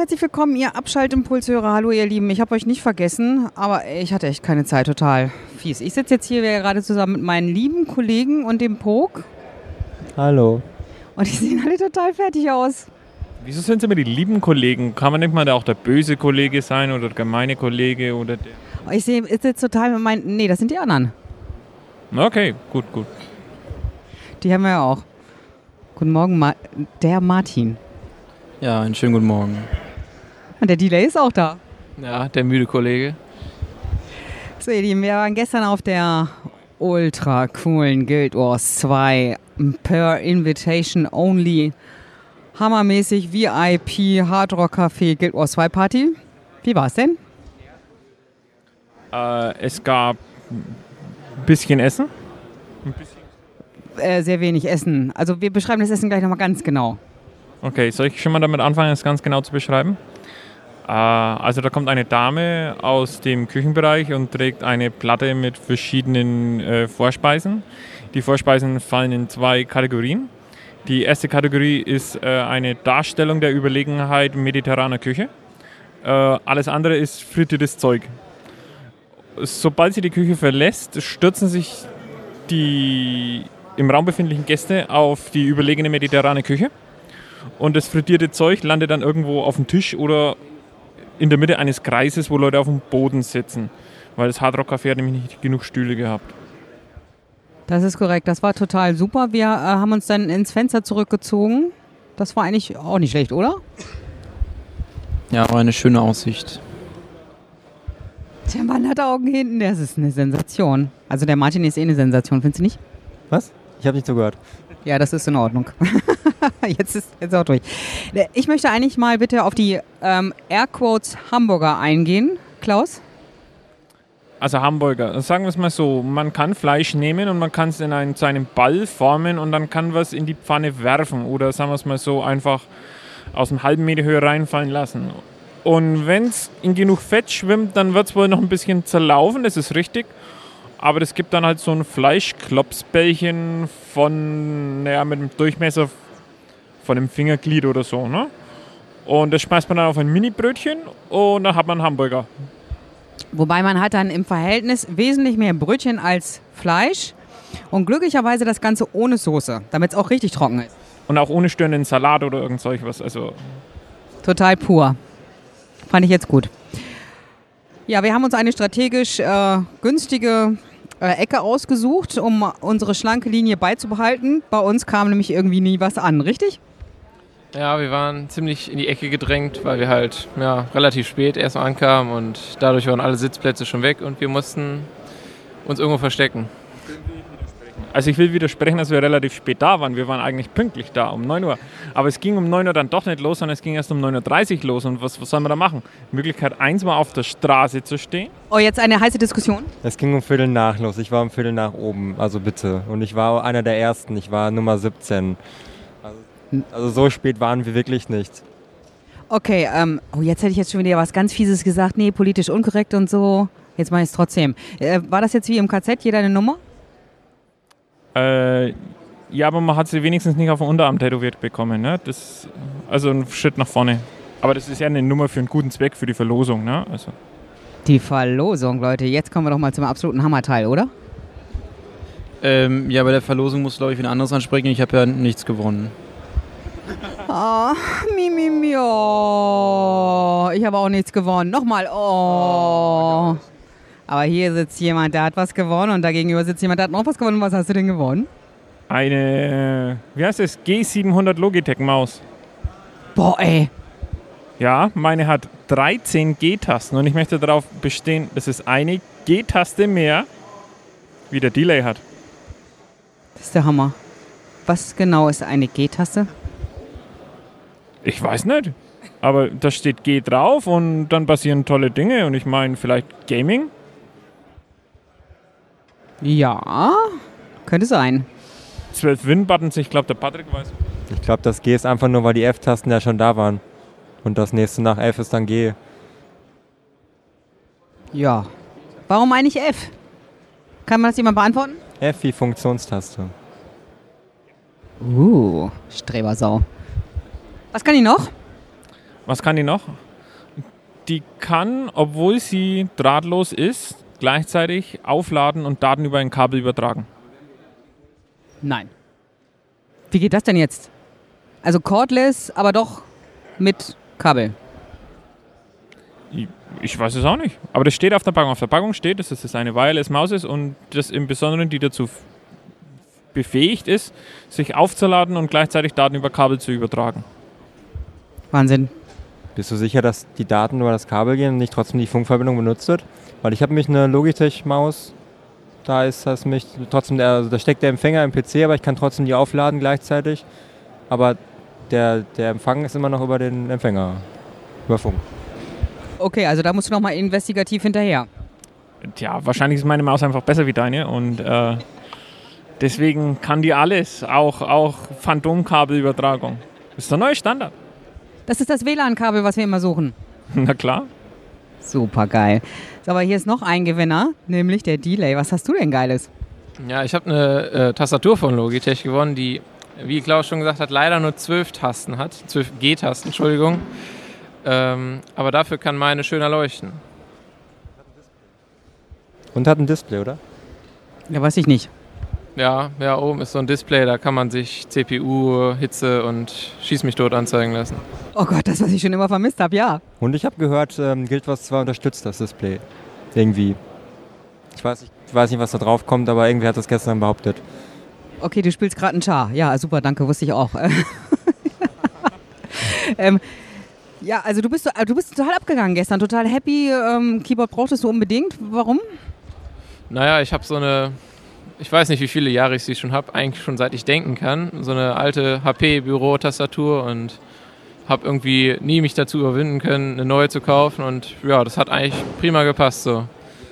herzlich willkommen, ihr Abschaltimpulshörer. Hallo, ihr Lieben. Ich habe euch nicht vergessen, aber ich hatte echt keine Zeit, total fies. Ich sitze jetzt hier gerade zusammen mit meinen lieben Kollegen und dem Pog. Hallo. Und die sehen alle total fertig aus. Wieso sind sie immer die lieben Kollegen? Kann man nicht mal da auch der böse Kollege sein oder der gemeine Kollege oder der... Ich sehe jetzt total mit meinen... Nee, das sind die anderen. Okay, gut. Die haben wir ja auch. Guten Morgen, der Martin. Ja, einen schönen guten Morgen. Und der Delay ist auch da. Ja, der müde Kollege. So, ihr Lieben, wir waren gestern auf der ultra coolen Guild Wars 2 per Invitation Only hammermäßig VIP Hard Rock Café Guild Wars 2 Party. Wie war's denn? Es gab ein bisschen Essen. Sehr wenig Essen. Also wir beschreiben das Essen gleich nochmal ganz genau. Okay, soll ich schon mal damit anfangen, es ganz genau zu beschreiben? Also da kommt eine Dame aus dem Küchenbereich und trägt eine Platte mit verschiedenen Vorspeisen. Die Vorspeisen fallen in 2 Kategorien. Die erste Kategorie ist eine Darstellung der Überlegenheit mediterraner Küche. Alles andere ist frittiertes Zeug. Sobald sie die Küche verlässt, stürzen sich die im Raum befindlichen Gäste auf die überlegene mediterrane Küche. Und das frittierte Zeug landet dann irgendwo auf dem Tisch oder in der Mitte eines Kreises, wo Leute auf dem Boden sitzen. Weil das Hard Rock Café hat nämlich nicht genug Stühle gehabt. Das ist korrekt, das war total super. Wir haben uns dann ins Fenster zurückgezogen. Das war eigentlich auch nicht schlecht, oder? Ja, war eine schöne Aussicht. Der Mann hat Augen hinten, das ist eine Sensation. Also der Martin ist eine Sensation, findest du nicht? Was? Ich habe nicht zugehört. Ja, das ist in Ordnung. Jetzt ist auch durch. Ich möchte eigentlich mal bitte auf die Airquotes Hamburger eingehen. Klaus? Also Hamburger, sagen wir es mal so, man kann Fleisch nehmen und man kann es zu einem Ball formen und dann kann was in die Pfanne werfen oder sagen wir es mal so, einfach aus einem halben Meter Höhe reinfallen lassen. Und wenn es in genug Fett schwimmt, dann wird es wohl noch ein bisschen zerlaufen, das ist richtig. Aber es gibt dann halt so ein Fleischklopsbällchen mit einem Durchmesser von einem Fingerglied oder so, ne? Und das schmeißt man dann auf ein Mini-Brötchen und dann hat man einen Hamburger. Wobei man hat dann im Verhältnis wesentlich mehr Brötchen als Fleisch und glücklicherweise das Ganze ohne Soße, damit es auch richtig trocken ist. Und auch ohne störenden Salat oder irgend solch was. Also total pur. Fand ich jetzt gut. Ja, wir haben uns eine strategisch günstige Ecke ausgesucht, um unsere schlanke Linie beizubehalten. Bei uns kam nämlich irgendwie nie was an, richtig? Ja, wir waren ziemlich in die Ecke gedrängt, weil wir halt relativ spät erst ankamen und dadurch waren alle Sitzplätze schon weg und wir mussten uns irgendwo verstecken. Also ich will widersprechen, dass wir relativ spät da waren. Wir waren eigentlich pünktlich da, um 9 Uhr. Aber es ging um 9 Uhr dann doch nicht los, sondern es ging erst um 9.30 Uhr los. Und was sollen wir da machen? Möglichkeit 1, mal auf der Straße zu stehen. Oh, jetzt eine heiße Diskussion? Es ging um Viertel nach los. Ich war um Viertel nach oben, also bitte. Und ich war einer der Ersten. Ich war Nummer 17. Also so spät waren wir wirklich nicht. Okay, jetzt hätte ich jetzt schon wieder was ganz Fieses gesagt. Nee, politisch unkorrekt und so. Jetzt mache ich es trotzdem. War das jetzt wie im KZ, jeder eine Nummer? Ja, aber man hat sie wenigstens nicht auf den Unterarm tätowiert bekommen. Ne? Also ein Schritt nach vorne. Aber das ist ja eine Nummer für einen guten Zweck, für die Verlosung. Ne? Also. Die Verlosung, Leute. Jetzt kommen wir doch mal zum absoluten Hammerteil, oder? Ja, bei der Verlosung muss, glaube ich, wen anderes ansprechen. Ich habe ja nichts gewonnen. Oh, oh. Ich habe auch nichts gewonnen. Nochmal, oh. Aber hier sitzt jemand, der hat was gewonnen und dagegenüber sitzt jemand, der hat noch was gewonnen. Was hast du denn gewonnen? Eine, wie heißt das? G700 Logitech-Maus. Boah, ey. Ja, meine hat 13 G-Tasten und ich möchte darauf bestehen, dass es eine G-Taste mehr wie der Delay hat. Das ist der Hammer. Was genau ist eine G-Taste? Ich weiß nicht. Aber da steht G drauf und dann passieren tolle Dinge und ich meine vielleicht Gaming. Ja, könnte sein. 12 Win-Buttons, ich glaube der Patrick weiß. Ich glaube, das G ist einfach nur, weil die F-Tasten ja schon da waren. Und das nächste nach F ist dann G. Ja. Warum eigentlich F? Kann man das jemand beantworten? F wie Funktionstaste. Strebersau. Was kann ich noch? Was kann die noch? Die kann, obwohl sie drahtlos ist, gleichzeitig aufladen und Daten über ein Kabel übertragen. Nein. Wie geht das denn jetzt? Also cordless, aber doch mit Kabel. Ich weiß es auch nicht. Aber das steht auf der Packung. Auf der Packung steht, dass es eine Wireless-Maus ist und das im Besonderen, die dazu befähigt ist, sich aufzuladen und gleichzeitig Daten über Kabel zu übertragen. Wahnsinn. Bist du sicher, dass die Daten über das Kabel gehen und nicht trotzdem die Funkverbindung benutzt wird? Weil ich habe mich eine Logitech-Maus, da ist das mich trotzdem, da steckt der Empfänger im PC, aber ich kann trotzdem die aufladen gleichzeitig. Aber der Empfang ist immer noch über den Empfänger, über Funk. Okay, also da musst du nochmal investigativ hinterher. Tja, wahrscheinlich ist meine Maus einfach besser wie deine und deswegen kann die alles, auch Phantomkabelübertragung. Das ist der neue Standard. Das ist das WLAN-Kabel, was wir immer suchen. Na klar. Super geil. So, aber hier ist noch ein Gewinner, nämlich der Delay. Was hast du denn Geiles? Ja, ich habe eine Tastatur von Logitech gewonnen, die, wie Klaus schon gesagt hat, leider nur 12 Tasten hat. 12 G-Tasten, Entschuldigung. Aber dafür kann meine schöner leuchten. Und hat ein Display, oder? Ja, weiß ich nicht. Ja, oben ist so ein Display, da kann man sich CPU, Hitze und Schieß mich tot anzeigen lassen. Oh Gott, das, was ich schon immer vermisst habe, ja. Und ich habe gehört, Guild Wars 2 unterstützt das Display. Irgendwie. Ich weiß nicht, was da drauf kommt, aber irgendwie hat das gestern behauptet. Okay, du spielst gerade einen Char. Ja, super, danke, wusste ich auch. Ja, also du bist total abgegangen gestern, total happy. Keyboard brauchtest du unbedingt. Warum? Naja, ich habe so eine, ich weiß nicht, wie viele Jahre ich sie schon habe, eigentlich schon seit ich denken kann, so eine alte HP-Büro-Tastatur und habe irgendwie nie mich dazu überwinden können, eine neue zu kaufen und ja, das hat eigentlich prima gepasst so.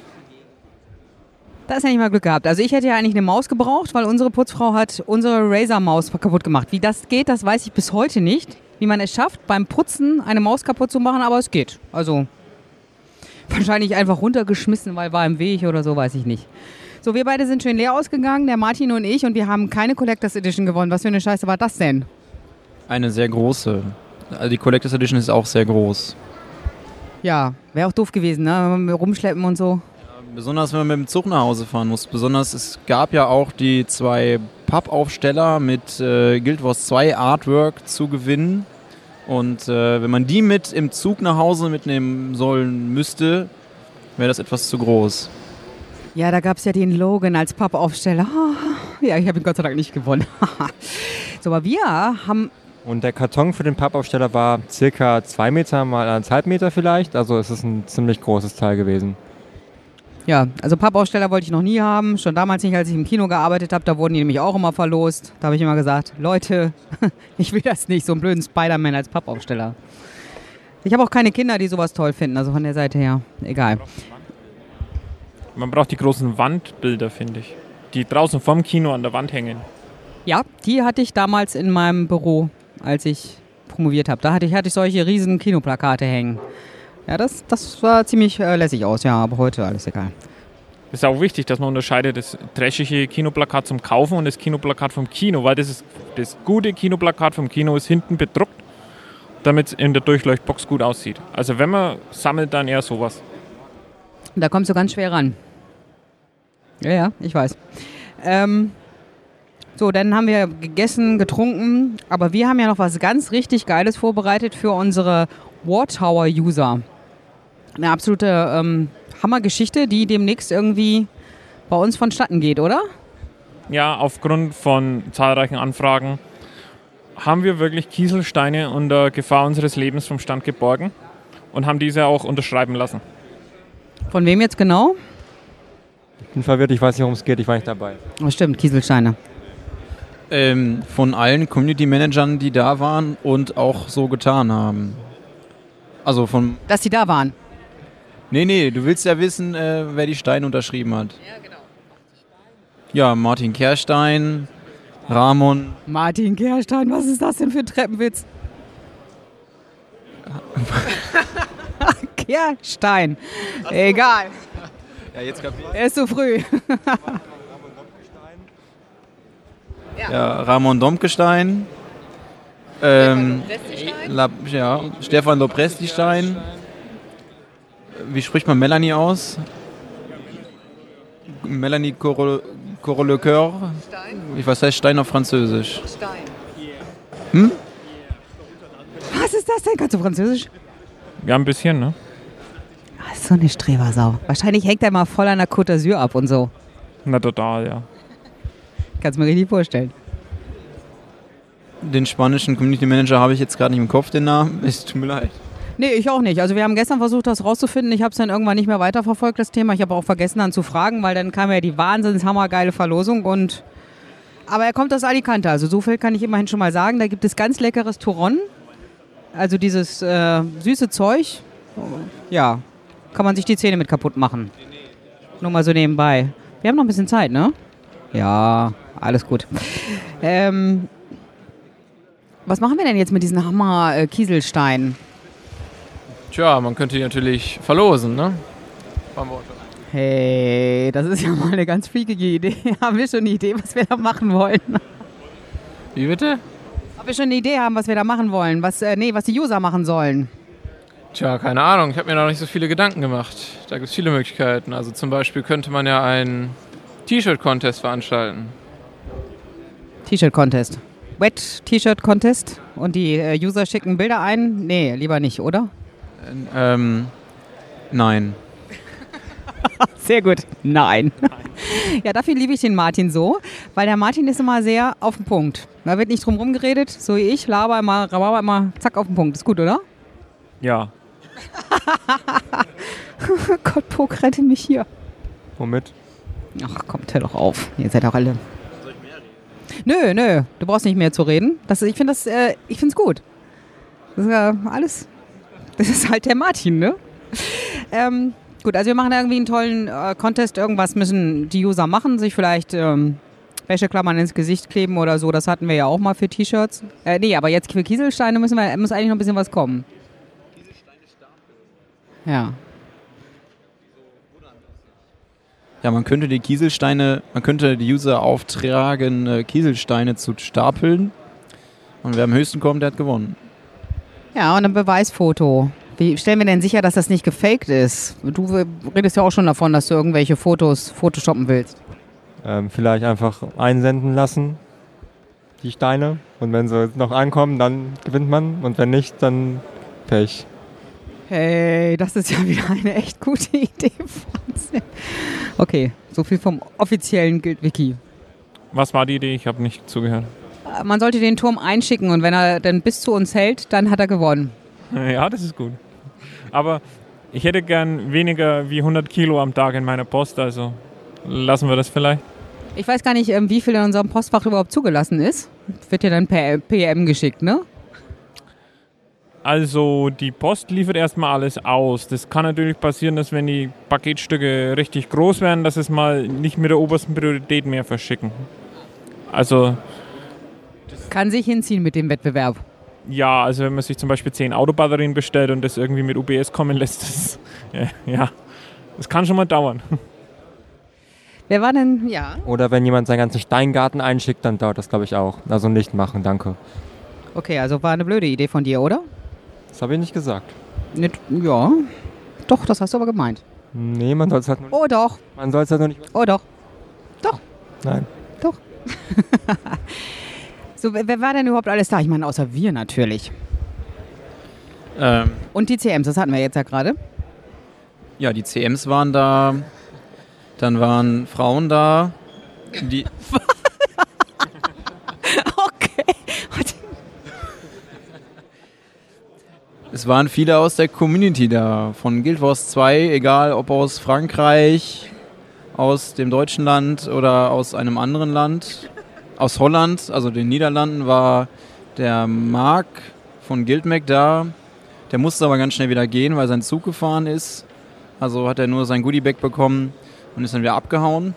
Da ist ja nicht mal Glück gehabt. Also ich hätte ja eigentlich eine Maus gebraucht, weil unsere Putzfrau hat unsere Razer-Maus kaputt gemacht. Wie das geht, das weiß ich bis heute nicht. Wie man es schafft, beim Putzen eine Maus kaputt zu machen, aber es geht. Also wahrscheinlich einfach runtergeschmissen, weil war im Weg oder so, weiß ich nicht. So, wir beide sind schön leer ausgegangen, der Martin und ich, und wir haben keine Collectors Edition gewonnen. Was für eine Scheiße war das denn? Eine sehr große. Also die Collectors Edition ist auch sehr groß. Ja, wäre auch doof gewesen, ne? Wenn wir rumschleppen und so. Besonders wenn man mit dem Zug nach Hause fahren muss. Besonders es gab ja auch die 2 Pappaufsteller mit Guild Wars 2 Artwork zu gewinnen. Und wenn man die mit im Zug nach Hause mitnehmen sollen müsste, wäre das etwas zu groß. Ja, da gab es ja den Logan als Pappaufsteller. Ja, ich habe ihn Gott sei Dank nicht gewonnen. So, aber wir haben... Und der Karton für den Pappaufsteller war circa 2 Meter mal 1,5 Meter vielleicht. Also es ist ein ziemlich großes Teil gewesen. Ja, also Pappaufsteller wollte ich noch nie haben. Schon damals nicht, als ich im Kino gearbeitet habe. Da wurden die nämlich auch immer verlost. Da habe ich immer gesagt, Leute, ich will das nicht, so einen blöden Spider-Man als Pappaufsteller. Ich habe auch keine Kinder, die sowas toll finden. Also von der Seite her, egal. Man braucht die großen Wandbilder, finde ich. Die draußen vom Kino an der Wand hängen. Ja, die hatte ich damals in meinem Büro, als ich promoviert habe. Da hatte ich solche riesen Kinoplakate hängen. Ja, das sah ziemlich lässig aus, ja, aber heute alles egal. Es ist auch wichtig, dass man unterscheidet das trashige Kinoplakat zum Kaufen und das Kinoplakat vom Kino, weil das gute Kinoplakat vom Kino ist hinten bedruckt, damit es in der Durchleuchtbox gut aussieht. Also wenn man sammelt, dann eher sowas. Da kommst du ganz schwer ran. Ja, ich weiß. So, dann haben wir gegessen, getrunken, aber wir haben ja noch was ganz richtig Geiles vorbereitet für unsere War Tower User. Eine absolute Hammergeschichte, die demnächst irgendwie bei uns vonstatten geht, oder? Ja, aufgrund von zahlreichen Anfragen haben wir wirklich Kieselsteine unter Gefahr unseres Lebens vom Stand geborgen und haben diese auch unterschreiben lassen. Von wem jetzt genau? Ich bin verwirrt, ich weiß nicht, worum es geht, ich war nicht dabei. Oh, stimmt, Kieselsteine. Von allen Community-Managern, die da waren und auch so getan haben. Also von... Dass die da waren? Nee, du willst ja wissen, wer die Steine unterschrieben hat. Ja, genau. Ja, Martin Kerstein, Ramon... Martin Kerstein, was ist das denn für ein Treppenwitz? Kerstein. Egal. Ja, jetzt kapiert. Er ist so früh. Ja, Ramon Domkestein, Stefan Lopresti-Stein. Wie spricht man Melanie aus? Melanie Corolecoeur. Was heißt Stein auf Französisch? Stein. Was ist das denn? Kannst du Französisch? Ja, ein bisschen, ne? Ach, so eine Strebersau. Wahrscheinlich hängt er mal voll an der Côte d'Azur ab und so. Na, total, ja. Kannst du mir richtig vorstellen. Den spanischen Community Manager habe ich jetzt gerade nicht im Kopf, den Namen. Es tut mir leid. Nee, ich auch nicht. Also wir haben gestern versucht, das rauszufinden. Ich habe es dann irgendwann nicht mehr weiterverfolgt, das Thema. Ich habe auch vergessen, dann zu fragen, weil dann kam ja die wahnsinns-hammergeile Verlosung. Aber er kommt aus Alicante, also so viel kann ich immerhin schon mal sagen. Da gibt es ganz leckeres Turron, also dieses süße Zeug. Ja, kann man sich die Zähne mit kaputt machen. Nur mal so nebenbei. Wir haben noch ein bisschen Zeit, ne? Ja, alles gut. Was machen wir denn jetzt mit diesen Hammer-Kieselsteinen? Tja, man könnte die natürlich verlosen, ne? Hey, das ist ja mal eine ganz freakige Idee. Haben wir schon eine Idee, was wir da machen wollen? Wie bitte? Ob wir schon eine Idee haben, was wir da machen wollen? Was die User machen sollen? Tja, keine Ahnung. Ich habe mir noch nicht so viele Gedanken gemacht. Da gibt es viele Möglichkeiten. Also zum Beispiel könnte man ja einen T-Shirt-Contest veranstalten. T-Shirt-Contest. Wet-T-Shirt-Contest? Und die User schicken Bilder ein? Nee, lieber nicht, oder? Nein. Sehr gut. Nein. Ja, dafür liebe ich den Martin so, weil der Martin ist immer sehr auf den Punkt. Da wird nicht drum rumgeredet, so wie ich, laber immer, zack, auf den Punkt. Ist gut, oder? Ja. Gott, Pok, rette mich hier. Womit? Ach, kommt, hör doch auf. Ihr seid auch alle... Nö, du brauchst nicht mehr zu reden. Ich finde es gut. Das ist ja alles... Das ist halt der Martin, ne? Gut, also wir machen irgendwie einen tollen Contest. Irgendwas müssen die User machen, sich vielleicht Wäscheklammern ins Gesicht kleben oder so. Das hatten wir ja auch mal für T-Shirts. Nee, aber jetzt für Kieselsteine muss eigentlich noch ein bisschen was kommen. Ja. Ja, man könnte die User auftragen, Kieselsteine zu stapeln. Und wer am höchsten kommt, der hat gewonnen. Ja, und ein Beweisfoto. Wie stellen wir denn sicher, dass das nicht gefaked ist? Du redest ja auch schon davon, dass du irgendwelche Fotos photoshoppen willst. Vielleicht einfach einsenden lassen, die Steine. Und wenn sie noch ankommen, dann gewinnt man. Und wenn nicht, dann Pech. Hey, das ist ja wieder eine echt gute Idee. Wahnsinn. Okay, so viel vom offiziellen Guild-Wiki. Was war die Idee? Ich habe nicht zugehört. Man sollte den Turm einschicken und wenn er dann bis zu uns hält, dann hat er gewonnen. Ja, das ist gut. Aber ich hätte gern weniger wie 100 Kilo am Tag in meiner Post, also lassen wir das vielleicht. Ich weiß gar nicht, wie viel in unserem Postfach überhaupt zugelassen ist. Wird ja dann per PM geschickt, ne? Also die Post liefert erstmal alles aus. Das kann natürlich passieren, dass wenn die Paketstücke richtig groß werden, dass es mal nicht mit der obersten Priorität mehr verschicken. Also... Kann sich hinziehen mit dem Wettbewerb. Ja, also wenn man sich zum Beispiel 10 Autobatterien bestellt und das irgendwie mit UPS kommen lässt, das kann schon mal dauern. Wer war denn, ja? Oder wenn jemand seinen ganzen Steingarten einschickt, dann dauert das, glaube ich, auch. Also nicht machen, danke. Okay, also war eine blöde Idee von dir, oder? Das habe ich nicht gesagt. Ja, doch, das hast du aber gemeint. Nee, man soll es halt nur Oh doch. Man soll es halt nur nicht... Oh doch. Doch. Nein. Doch. So, wer war denn überhaupt alles da? Ich meine, außer wir natürlich. Und die CMs, das hatten wir jetzt ja gerade. Ja, die CMs waren da. Dann waren Frauen da. Die Okay. Es waren viele aus der Community da. Von Guild Wars 2, egal ob aus Frankreich, aus dem deutschen Land oder aus einem anderen Land. Aus Holland, also den Niederlanden, war der Marc von Guildmac da. Der musste aber ganz schnell wieder gehen, weil sein Zug gefahren ist. Also hat er nur sein Goodiebag bekommen und ist dann wieder abgehauen.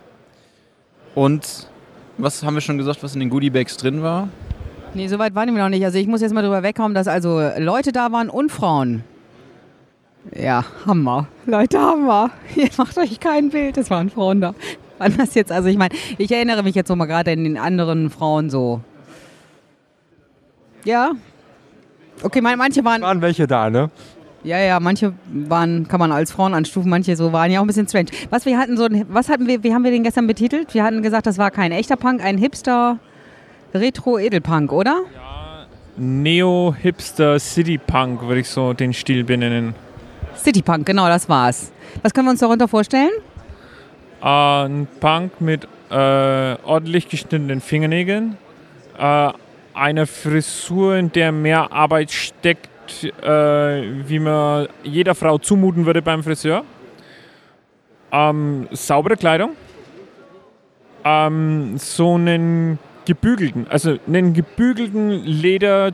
Und was haben wir schon gesagt, was in den Goodiebags drin war? Nee, so weit waren wir noch nicht. Also ich muss jetzt mal drüber wegkommen, dass also Leute da waren und Frauen. Ja, Hammer. Leute, Hammer. Ihr macht euch kein Bild, es waren Frauen da. Wann das jetzt, also ich meine, ich erinnere mich jetzt so mal gerade an den anderen Frauen so. Ja. Okay, manche waren. Waren welche da, ne? Ja, manche waren, kann man als Frauen anstufen, manche so waren ja auch ein bisschen strange. Wie haben wir den gestern betitelt? Wir hatten gesagt, das war kein echter Punk, ein Hipster Retro-Edelpunk, oder? Neo-Hipster City Punk würde ich so den Stil benennen. City Punk, genau, das war's. Was können wir uns darunter vorstellen? Ein Punk mit ordentlich geschnittenen Fingernägeln, einer Frisur, in der mehr Arbeit steckt, wie man jeder Frau zumuten würde beim Friseur. Saubere Kleidung. So einen gebügelten Leder,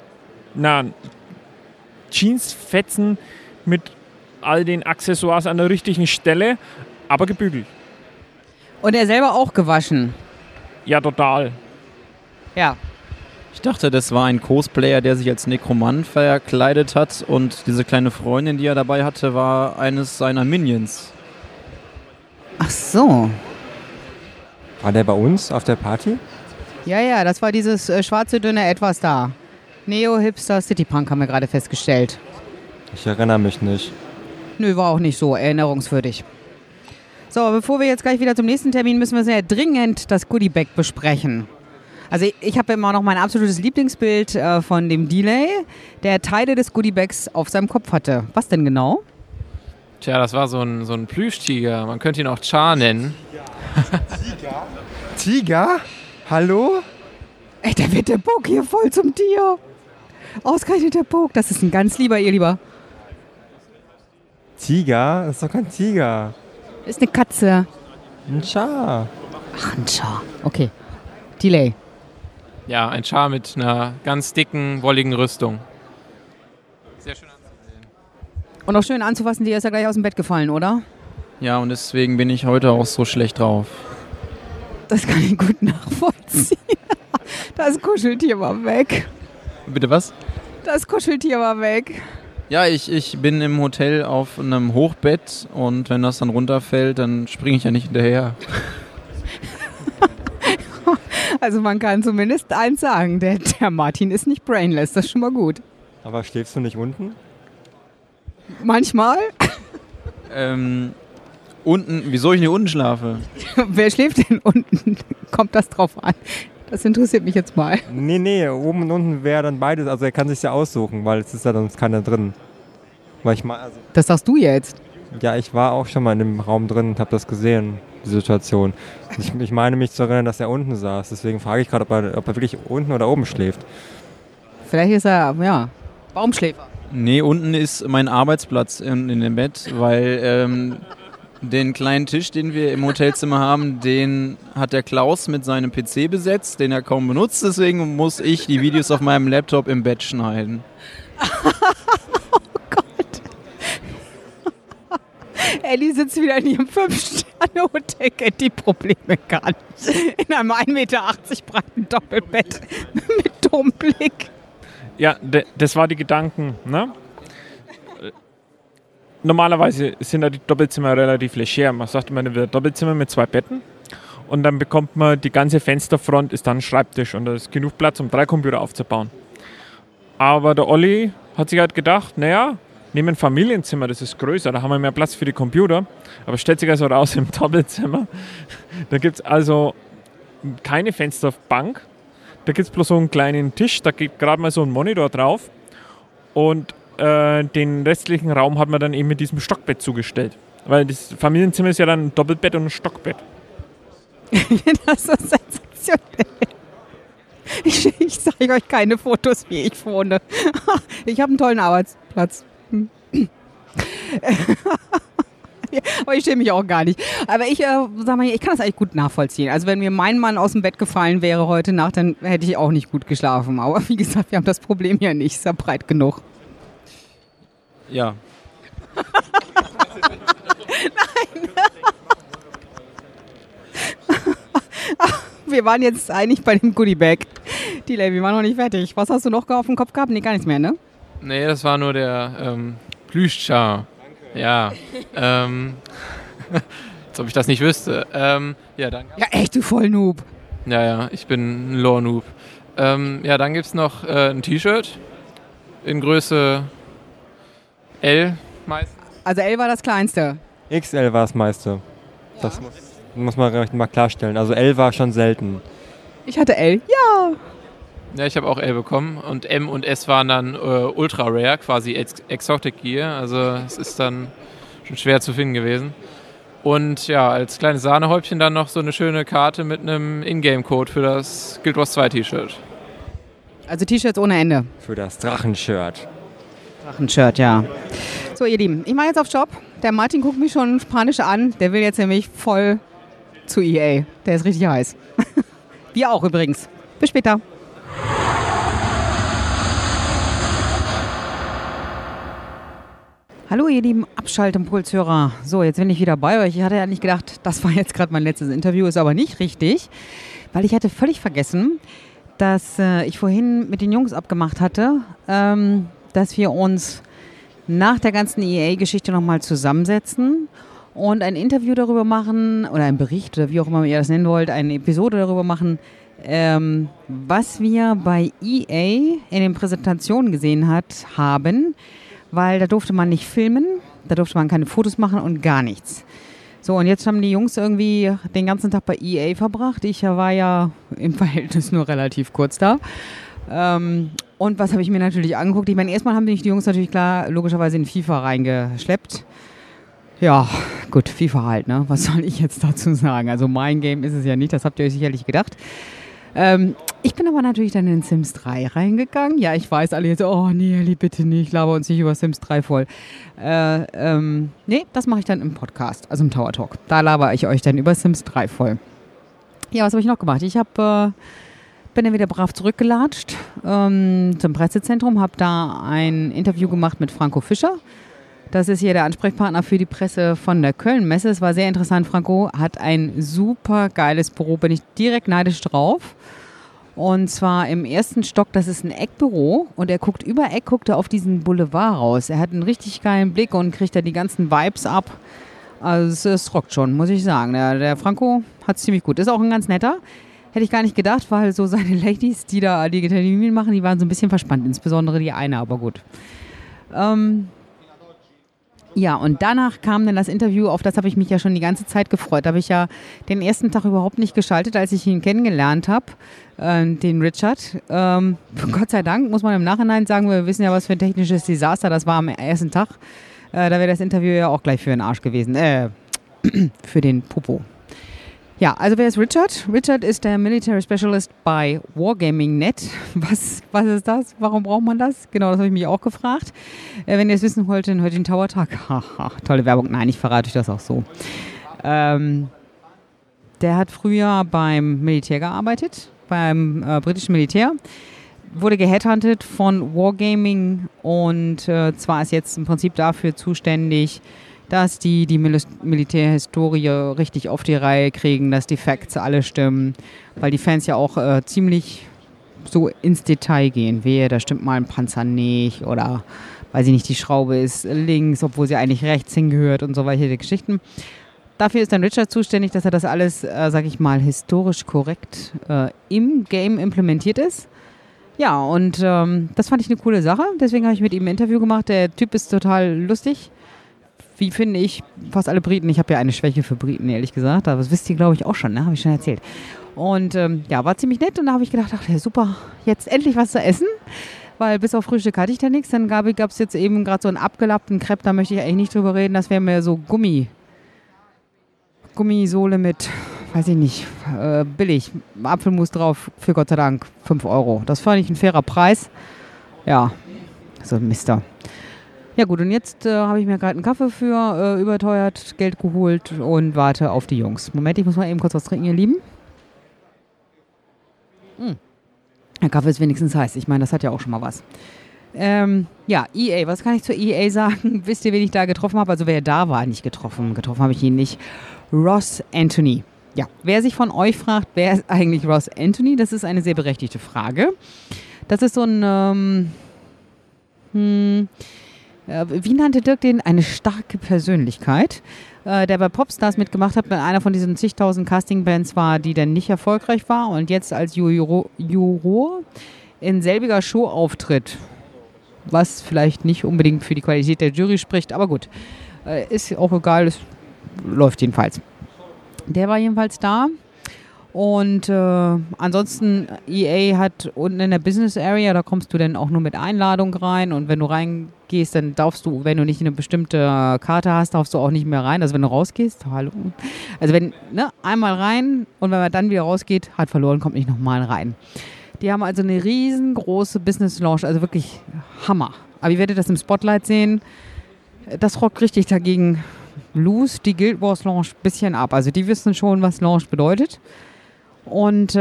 Jeansfetzen mit all den Accessoires an der richtigen Stelle, aber gebügelt. Und er selber auch gewaschen. Ja, total. Ja. Ich dachte, das war ein Cosplayer, der sich als Nekromant verkleidet hat und diese kleine Freundin, die er dabei hatte, war eines seiner Minions. Ach so. War der bei uns auf der Party? Ja, das war dieses schwarze, dünne Etwas da. Neo-Hipster Citypunk haben wir gerade festgestellt. Ich erinnere mich nicht. Nö, war auch nicht so erinnerungswürdig. So, bevor wir jetzt gleich wieder zum nächsten Termin, müssen wir sehr dringend das Goodiebag besprechen. Also ich habe immer noch mein absolutes Lieblingsbild von dem Delay, der Teile des Goodiebags auf seinem Kopf hatte. Was denn genau? Tja, das war so ein Plüschtiger. Man könnte ihn auch Char nennen. Tiger? Hallo? Ey, der wird der Puck hier voll zum Tier. Ausgerechnet der Puck. Das ist ein ganz lieber, ihr Lieber. Tiger? Das ist doch kein Tiger. Ist eine Katze. Ein Char. Ach, ein Char. Okay. Delay. Ja, ein Char mit einer ganz dicken, wolligen Rüstung. Sehr schön anzusehen. Und auch schön anzufassen, dir ist ja gleich aus dem Bett gefallen, oder? Ja, und deswegen bin ich heute auch so schlecht drauf. Das kann ich gut nachvollziehen. Das Kuscheltier war weg. Bitte was? Das Kuscheltier war weg. Ja, ich bin im Hotel auf einem Hochbett und wenn das dann runterfällt, dann springe ich ja nicht hinterher. Also man kann zumindest eins sagen, der Martin ist nicht brainless, das ist schon mal gut. Aber schläfst du nicht unten? Manchmal. Unten, wieso ich nicht unten schlafe? Wer schläft denn unten? Kommt das drauf an? Das interessiert mich jetzt mal. Nee, oben und unten wäre dann beides. Also er kann sich ja aussuchen, weil es ist ja sonst keiner drin. Weil Das sagst du jetzt. ja, ich war auch schon mal in dem Raum drin und habe das gesehen, die Situation. Ich meine mich zu erinnern, dass er unten saß. Deswegen frage ich gerade, ob er wirklich unten oder oben schläft. Vielleicht ist er, ja, Baumschläfer. Nee, unten ist mein Arbeitsplatz in dem Bett, weil den kleinen Tisch, den wir im Hotelzimmer haben, den hat der Klaus mit seinem PC besetzt, den er kaum benutzt. Deswegen muss ich die Videos auf meinem Laptop im Bett schneiden. Oh Gott. Ellie sitzt wieder in ihrem 5-Sterne-Hotel, kennt die Probleme gar nicht. In einem 1,80 Meter breiten Doppelbett mit Turmblick. Ja, das war die Gedanken, ne? Normalerweise sind da die Doppelzimmer relativ leger. Man sagt immer, man wird Doppelzimmer mit 2 Betten und dann bekommt man die ganze Fensterfront, ist dann ein Schreibtisch und da ist genug Platz, um 3 Computer aufzubauen. Aber der Olli hat sich halt gedacht, naja, nehmen ein Familienzimmer, das ist größer, da haben wir mehr Platz für die Computer. Aber stellt sich also raus, im Doppelzimmer, da gibt es also keine Fensterbank, da gibt es bloß so einen kleinen Tisch, da geht gerade mal so ein Monitor drauf und den restlichen Raum hat man dann eben mit diesem Stockbett zugestellt. Weil das Familienzimmer ist ja dann ein Doppelbett und ein Stockbett. Das ist sensationell. Ich zeige euch keine Fotos, wie ich wohne. Ich habe einen tollen Arbeitsplatz. Aber ich schäme mich auch gar nicht. Aber ich sag mal, ich kann das eigentlich gut nachvollziehen. Also wenn mir mein Mann aus dem Bett gefallen wäre heute Nacht, dann hätte ich auch nicht gut geschlafen. Aber wie gesagt, wir haben das Problem ja nicht. Ist ja breit genug. Ja. Nein. Wir waren jetzt eigentlich bei dem Goodiebag. Delay, wir waren noch nicht fertig. Was hast du noch auf dem Kopf gehabt? Nee, gar nichts mehr, ne? Nee, das war nur der Plüschchar. Ja. Als ob ich das nicht wüsste. Ja, danke. Ja, echt, du Vollnoob. Ja, ich bin ein Lore-Noob. Ja, dann gibt es noch ein T-Shirt in Größe L meistens. Also L war das kleinste. XL war das meiste. Das muss man mal klarstellen. Also L war schon selten. Ich hatte L. Ja. Ja, ich habe auch L bekommen und M und S waren dann ultra rare, quasi Exotic Gear. Also es ist dann schon schwer zu finden gewesen. Und ja, als kleines Sahnehäubchen dann noch so eine schöne Karte mit einem Ingame-Code für das Guild Wars 2 T-Shirt. Also T-Shirts ohne Ende. Für das Drachenshirt. Drachenshirt, ja. So, ihr Lieben, ich mache jetzt auf Job. Der Martin guckt mich schon panisch an. Der will jetzt nämlich voll zu EA. Der ist richtig heiß. Wir auch übrigens. Bis später. Hallo ihr lieben Abschaltimpulshörer. So, jetzt bin ich wieder bei euch. Ich hatte ja nicht gedacht, das war jetzt gerade mein letztes Interview, ist aber nicht richtig, weil ich hatte völlig vergessen, dass ich vorhin mit den Jungs abgemacht hatte, dass wir uns nach der ganzen EA-Geschichte nochmal zusammensetzen und ein Interview darüber machen, oder einen Bericht, oder wie auch immer ihr das nennen wollt, eine Episode darüber machen, was wir bei EA in den Präsentationen gesehen haben, weil da durfte man nicht filmen, da durfte man keine Fotos machen und gar nichts. So, und jetzt haben die Jungs irgendwie den ganzen Tag bei EA verbracht. Ich war ja im Verhältnis nur relativ kurz da. Und was habe ich mir natürlich angeguckt? Ich meine, erstmal haben mich die Jungs natürlich klar logischerweise in FIFA reingeschleppt. Ja, gut, FIFA halt, ne? Was soll ich jetzt dazu sagen? Also mein Game ist es ja nicht, das habt ihr euch sicherlich gedacht. Ich bin aber natürlich dann in Sims 3 reingegangen. Ja, ich weiß, alle jetzt, oh nee, Elli, bitte nicht, laber uns nicht über Sims 3 voll. Nee, das mache ich dann im Podcast, also im Tower Talk. Da laber ich euch dann über Sims 3 voll. Ja, was habe ich noch gemacht? Ich bin dann wieder brav zurückgelatscht zum Pressezentrum, habe da ein Interview gemacht mit Franco Fischer. Das ist hier der Ansprechpartner für die Presse von der Köln-Messe. Es war sehr interessant. Franco hat ein super geiles Büro, bin ich direkt neidisch drauf. Und zwar im ersten Stock, das ist ein Eckbüro und er guckt über Eck, guckt er auf diesen Boulevard raus. Er hat einen richtig geilen Blick und kriegt da die ganzen Vibes ab. Also es rockt schon, muss ich sagen. Der Franco hat es ziemlich gut. Ist auch ein ganz netter. Hätte ich gar nicht gedacht, weil so seine Ladies, die da die Termine machen, die waren so ein bisschen verspannt. Insbesondere die eine, aber gut. Ja, und danach kam dann das Interview, auf das habe ich mich ja schon die ganze Zeit gefreut. Da habe ich ja den ersten Tag überhaupt nicht geschaltet, als ich ihn kennengelernt habe, den Richard. Gott sei Dank, muss man im Nachhinein sagen, wir wissen ja, was für ein technisches Desaster das war am ersten Tag. Da wäre das Interview ja auch gleich für den Arsch gewesen, für den Popo. Ja, also wer ist Richard? Richard ist der Military Specialist bei Wargaming.net. Was ist das? Warum braucht man das? Genau, das habe ich mich auch gefragt. Wenn ihr es wissen wollt, dann hört den Tower Talk. Tolle Werbung. Nein, ich verrate euch das auch so. Der hat früher beim Militär gearbeitet, beim britischen Militär. Wurde geheadhuntet von Wargaming und zwar ist jetzt im Prinzip dafür zuständig, dass die Militärhistorie richtig auf die Reihe kriegen, dass die Facts alle stimmen, weil die Fans ja auch ziemlich so ins Detail gehen. Wehe, da stimmt mal ein Panzer nicht oder, weiß ich nicht, die Schraube ist links, obwohl sie eigentlich rechts hingehört und so welche Geschichten. Dafür ist dann Richard zuständig, dass er das alles, sag ich mal, historisch korrekt im Game implementiert ist. Ja, und das fand ich eine coole Sache, deswegen habe ich mit ihm ein Interview gemacht. Der Typ ist total lustig. Wie finde ich, fast alle Briten, ich habe ja eine Schwäche für Briten, ehrlich gesagt, aber das wisst ihr, glaube ich, auch schon, ne? Habe ich schon erzählt. Und ja, war ziemlich nett und da habe ich gedacht, ach ja, super, jetzt endlich was zu essen, weil bis auf Frühstück hatte ich da nichts. Dann gab es jetzt eben gerade so einen abgelappten Crepe, da möchte ich eigentlich nicht drüber reden, das wäre mir so Gummisohle mit, weiß ich nicht, billig, Apfelmus drauf, für Gott sei Dank 5 €. Das fand ich ein fairer Preis. Ja, so ein Mister. Ja gut, und jetzt habe ich mir gerade einen Kaffee für überteuert Geld geholt und warte auf die Jungs. Moment, ich muss mal eben kurz was trinken, ihr Lieben. Der Kaffee ist wenigstens heiß. Ich meine, das hat ja auch schon mal was. Ja, EA, was kann ich zur EA sagen? Wisst ihr, wen ich da getroffen habe? Also wer da war, nicht getroffen. Getroffen habe ich ihn nicht. Ross Anthony. Ja, wer sich von euch fragt, wer ist eigentlich Ross Anthony? Das ist eine sehr berechtigte Frage. Das ist so ein... Wie nannte Dirk den? Eine starke Persönlichkeit, der bei Popstars mitgemacht hat, wenn einer von diesen zigtausend Castingbands war, die dann nicht erfolgreich war und jetzt als Juror in selbiger Show auftritt. Was vielleicht nicht unbedingt für die Qualität der Jury spricht, aber gut. Ist auch egal, es läuft jedenfalls. Der war jedenfalls da. Und ansonsten, EA hat unten in der Business Area, da kommst du dann auch nur mit Einladung rein. Und wenn du reingehst, dann darfst du, wenn du nicht eine bestimmte Karte hast, darfst du auch nicht mehr rein. Also wenn du rausgehst, hallo. Also wenn, einmal rein und wenn man dann wieder rausgeht, hat verloren, kommt nicht nochmal rein. Die haben also eine riesengroße Business Lounge, also wirklich Hammer. Aber ihr werdet das im Spotlight sehen, das rockt richtig dagegen loose die Guild Wars Lounge ein bisschen ab. Also die wissen schon, was Lounge bedeutet. Und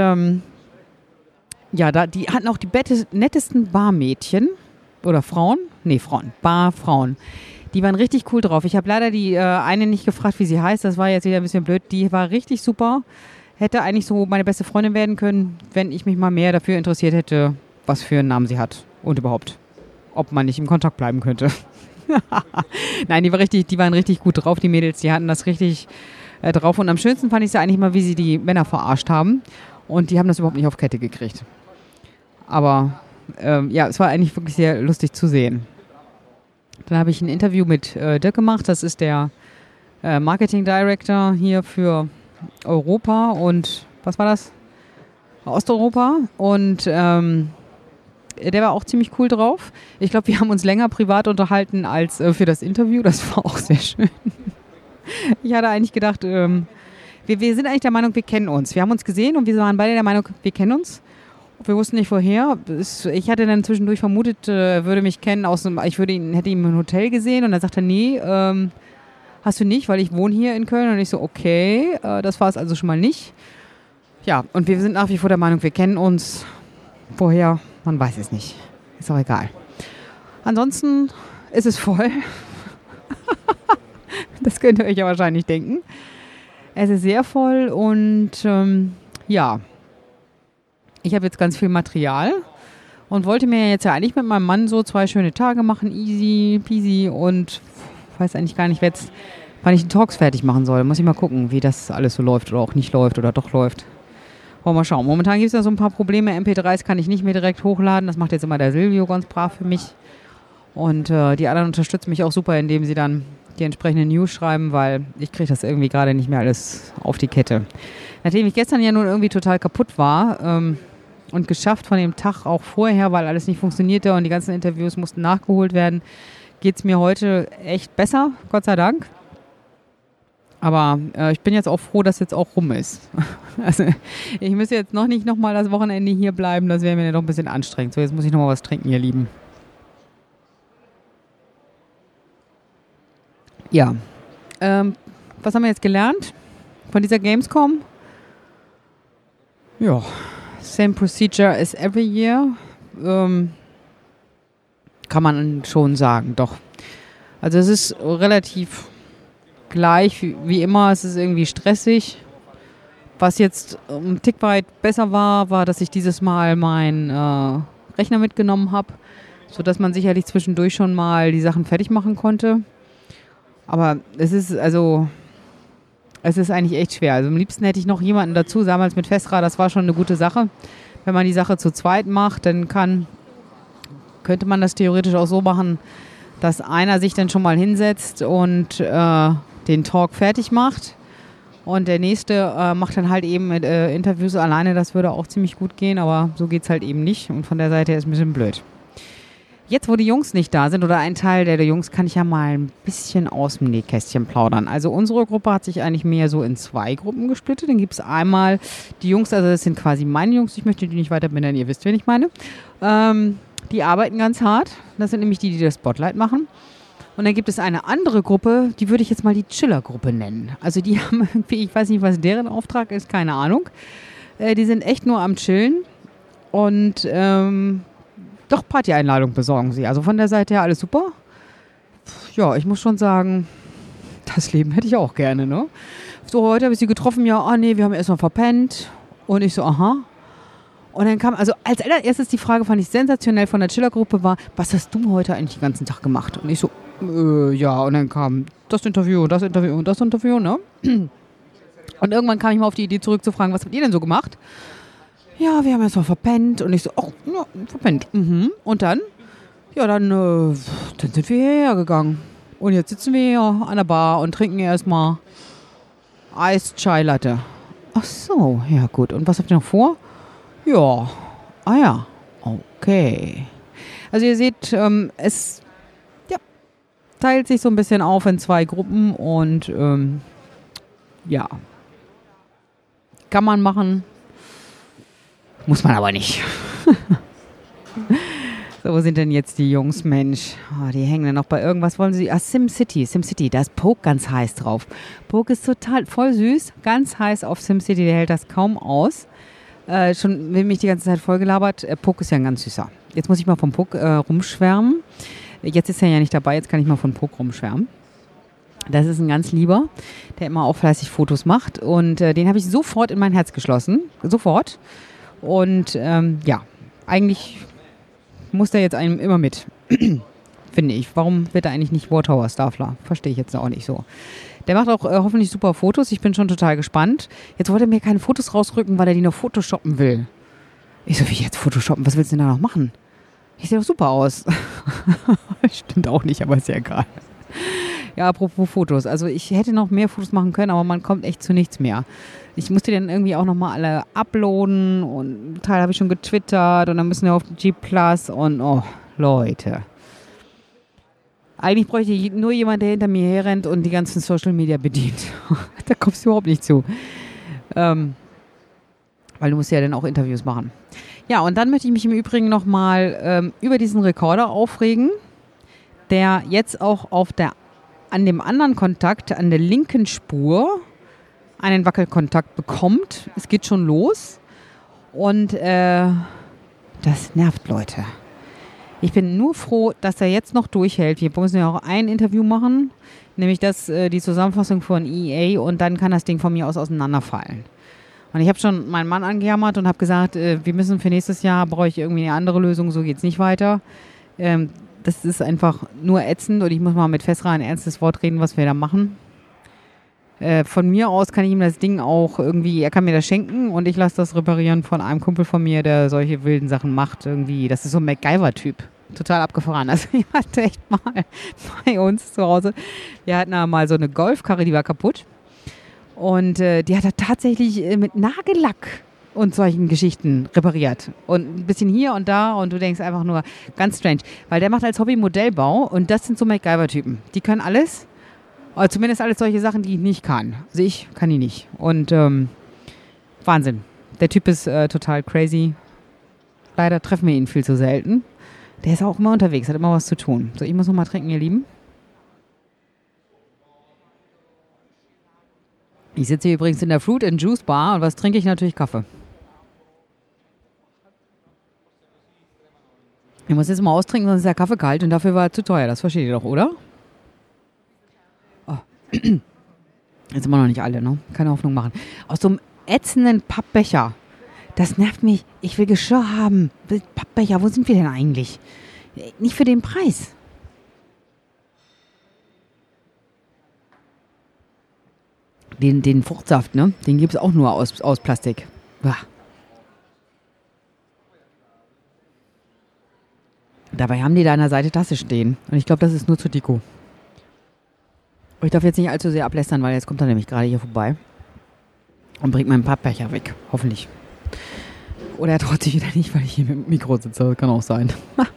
die hatten auch die nettesten Barmädchen oder Frauen. Nee, Frauen. Barfrauen. Die waren richtig cool drauf. Ich habe leider die eine nicht gefragt, wie sie heißt. Das war jetzt wieder ein bisschen blöd. Die war richtig super. Hätte eigentlich so meine beste Freundin werden können, wenn ich mich mal mehr dafür interessiert hätte, was für einen Namen sie hat. Und überhaupt, ob man nicht im Kontakt bleiben könnte. Nein, die waren richtig gut drauf, die Mädels. Die hatten das richtig drauf. Und am schönsten fand ich sie eigentlich mal, wie sie die Männer verarscht haben. Und die haben das überhaupt nicht auf Kette gekriegt. Aber es war eigentlich wirklich sehr lustig zu sehen. Dann habe ich ein Interview mit Dirk gemacht. Das ist der Marketing Director hier für Europa und, was war das? Osteuropa. Und der war auch ziemlich cool drauf. Ich glaube, wir haben uns länger privat unterhalten als für das Interview. Das war auch sehr schön. Ich hatte eigentlich gedacht, wir sind eigentlich der Meinung, wir kennen uns. Wir haben uns gesehen und wir waren beide der Meinung, wir kennen uns. Wir wussten nicht woher. Ich hatte dann zwischendurch vermutet, würde mich kennen hätte ihn im Hotel gesehen und dann sagte er, nee, hast du nicht, weil ich wohne hier in Köln. Und ich so, okay, das war es also schon mal nicht. Ja, und wir sind nach wie vor der Meinung, wir kennen uns. Woher? Man weiß es nicht. Ist auch egal. Ansonsten ist es voll. Das könnt ihr euch ja wahrscheinlich denken. Es ist sehr voll und ich habe jetzt ganz viel Material und wollte mir jetzt ja eigentlich mit meinem Mann so 2 schöne Tage machen, easy peasy und weiß eigentlich gar nicht, wann ich die Talks fertig machen soll. Muss ich mal gucken, wie das alles so läuft oder auch nicht läuft oder doch läuft. Wollen wir mal schauen. Momentan gibt es ja so ein paar Probleme. MP3s kann ich nicht mehr direkt hochladen. Das macht jetzt immer der Silvio ganz brav für mich. Und die anderen unterstützen mich auch super, indem sie dann die entsprechenden News schreiben, weil ich kriege das irgendwie gerade nicht mehr alles auf die Kette. Nachdem ich gestern ja nun irgendwie total kaputt war und geschafft von dem Tag auch vorher, weil alles nicht funktionierte und die ganzen Interviews mussten nachgeholt werden, geht es mir heute echt besser, Gott sei Dank. Aber ich bin jetzt auch froh, dass jetzt auch rum ist. Also ich müsste jetzt nicht nochmal das Wochenende hier bleiben, das wäre mir ja doch ein bisschen anstrengend. So, jetzt muss ich nochmal was trinken, ihr Lieben. Ja, was haben wir jetzt gelernt von dieser Gamescom? Ja, same procedure as every year. Kann man schon sagen, doch. Also es ist relativ gleich wie immer, es ist irgendwie stressig. Was jetzt ein Tick weit besser war, dass ich dieses Mal meinen Rechner mitgenommen habe, sodass man sicherlich zwischendurch schon mal die Sachen fertig machen konnte. Aber es ist eigentlich echt schwer. Also am liebsten hätte ich noch jemanden dazu, damals mit Festra, das war schon eine gute Sache. Wenn man die Sache zu zweit macht, dann könnte man das theoretisch auch so machen, dass einer sich dann schon mal hinsetzt und den Talk fertig macht und der nächste macht dann halt eben Interviews alleine. Das würde auch ziemlich gut gehen, aber so geht es halt eben nicht und von der Seite her ist es ein bisschen blöd. Jetzt, wo die Jungs nicht da sind oder ein Teil der Jungs, kann ich ja mal ein bisschen aus dem Nähkästchen plaudern. Also unsere Gruppe hat sich eigentlich mehr so in 2 Gruppen gesplittet. Dann gibt es einmal die Jungs, also das sind quasi meine Jungs, ich möchte die nicht weiter benennen, ihr wisst, wen ich meine. Die arbeiten ganz hart. Das sind nämlich die das Spotlight machen. Und dann gibt es eine andere Gruppe, die würde ich jetzt mal die Chiller-Gruppe nennen. Also die haben irgendwie, ich weiß nicht, was deren Auftrag ist, keine Ahnung. Die sind echt nur am Chillen und doch Party-Einladung besorgen sie. Also von der Seite her alles super. Ja, ich muss schon sagen, das Leben hätte ich auch gerne, ne? So, heute habe ich sie getroffen, ja, nee, wir haben erstmal verpennt. Und ich so, aha. Und dann kam, also als allererstes die Frage, fand ich sensationell von der Chiller-Gruppe war, was hast du heute eigentlich den ganzen Tag gemacht? Und ich so, ja, und dann kam das Interview und das Interview und das Interview, ne? Und irgendwann kam ich mal auf die Idee zurückzufragen, was habt ihr denn so gemacht? Ja, wir haben jetzt mal verpennt. Und ich so, ach, ja, verpennt. Mhm. Und dann? Ja, dann sind wir hierher gegangen. Und jetzt sitzen wir hier an der Bar und trinken erstmal Iced Chai Latte. Ach so, ja gut. Und was habt ihr noch vor? Ja, ja, okay. Also ihr seht, es teilt sich so ein bisschen auf in 2 Gruppen und ja, kann man machen, muss man aber nicht. So, wo sind denn jetzt die Jungs? Mensch, die hängen dann noch bei irgendwas. Wollen sie? SimCity, da ist Poke ganz heiß drauf. Poke ist total voll süß, ganz heiß auf SimCity, der hält das kaum aus. Schon will mich die ganze Zeit vollgelabert. Poke ist ja ein ganz süßer. Jetzt muss ich mal vom Poke rumschwärmen. Jetzt ist er ja nicht dabei, jetzt kann ich mal von Poke rumschwärmen. Das ist ein ganz lieber, der immer auch fleißig Fotos macht. Und den habe ich sofort in mein Herz geschlossen. Sofort. Und ja, eigentlich muss der jetzt einem immer mit. Finde ich. Warum wird er eigentlich nicht Wartower Starfler? Verstehe ich jetzt auch nicht so. Der macht auch hoffentlich super Fotos. Ich bin schon total gespannt. Jetzt wollte er mir keine Fotos rausrücken, weil er die noch photoshoppen will. Ich so, wie jetzt photoshoppen? Was willst du denn da noch machen? Ich sehe doch super aus. Stimmt auch nicht, aber ist ja egal. Ja, apropos Fotos. Also ich hätte noch mehr Fotos machen können, aber man kommt echt zu nichts mehr. Ich musste die dann irgendwie auch nochmal alle uploaden und einen Teil habe ich schon getwittert und dann müssen wir auf G Plus und oh, Leute. Eigentlich bräuchte ich nur jemand, der hinter mir herrennt und die ganzen Social Media bedient. Da kommst du überhaupt nicht zu. Weil du musst ja dann auch Interviews machen. Ja, und dann möchte ich mich im Übrigen nochmal über diesen Rekorder aufregen, der jetzt auch an dem anderen Kontakt, an der linken Spur, einen Wackelkontakt bekommt. Es geht schon los. Und das nervt Leute. Ich bin nur froh, dass er jetzt noch durchhält. Wir müssen ja auch ein Interview machen, nämlich die Zusammenfassung von EA und dann kann das Ding von mir aus auseinanderfallen. Und ich habe schon meinen Mann angejammert und habe gesagt, wir müssen für nächstes Jahr, brauche ich irgendwie eine andere Lösung, so geht es nicht weiter. Das ist einfach nur ätzend und ich muss mal mit Fesra ein ernstes Wort reden, was wir da machen. Von mir aus kann ich ihm das Ding auch irgendwie, er kann mir das schenken und ich lasse das reparieren von einem Kumpel von mir, der solche wilden Sachen macht irgendwie. Das ist so ein MacGyver-Typ. Total abgefahren. Also ich hatte echt mal bei uns zu Hause, wir hatten da mal so eine Golfkarre, die war kaputt. Und die hat er tatsächlich mit Nagellack und solchen Geschichten repariert. Und ein bisschen hier und da und du denkst einfach nur, ganz strange. Weil der macht als Hobby Modellbau und das sind so MacGyver-Typen. Die können alles, oder zumindest alles solche Sachen, die ich nicht kann. Also ich kann die nicht. Und Wahnsinn. Der Typ ist total crazy. Leider treffen wir ihn viel zu selten. Der ist auch immer unterwegs, hat immer was zu tun. So, ich muss noch mal trinken, ihr Lieben. Ich sitze hier übrigens in der Fruit and Juice Bar und was trinke ich? Natürlich Kaffee. Ich muss jetzt mal austrinken, sonst ist der Kaffee kalt und dafür war er zu teuer. Das versteht ihr doch, oder? Oh. Jetzt sind wir noch nicht alle, ne? Keine Hoffnung machen. Aus so einem ätzenden Pappbecher. Das nervt mich. Ich will Geschirr haben. Pappbecher, wo sind wir denn eigentlich? Nicht für den Preis. Den Fruchtsaft, ne? Den gibt es auch nur aus Plastik. Bah. Dabei haben die da an der Seite Tasse stehen. Und ich glaube, das ist nur zur Deko. Ich darf jetzt nicht allzu sehr ablästern, weil jetzt kommt er nämlich gerade hier vorbei. Und bringt meinen Pappbecher weg. Hoffentlich. Oder er traut sich wieder nicht, weil ich hier mit dem Mikro sitze. Kann auch sein.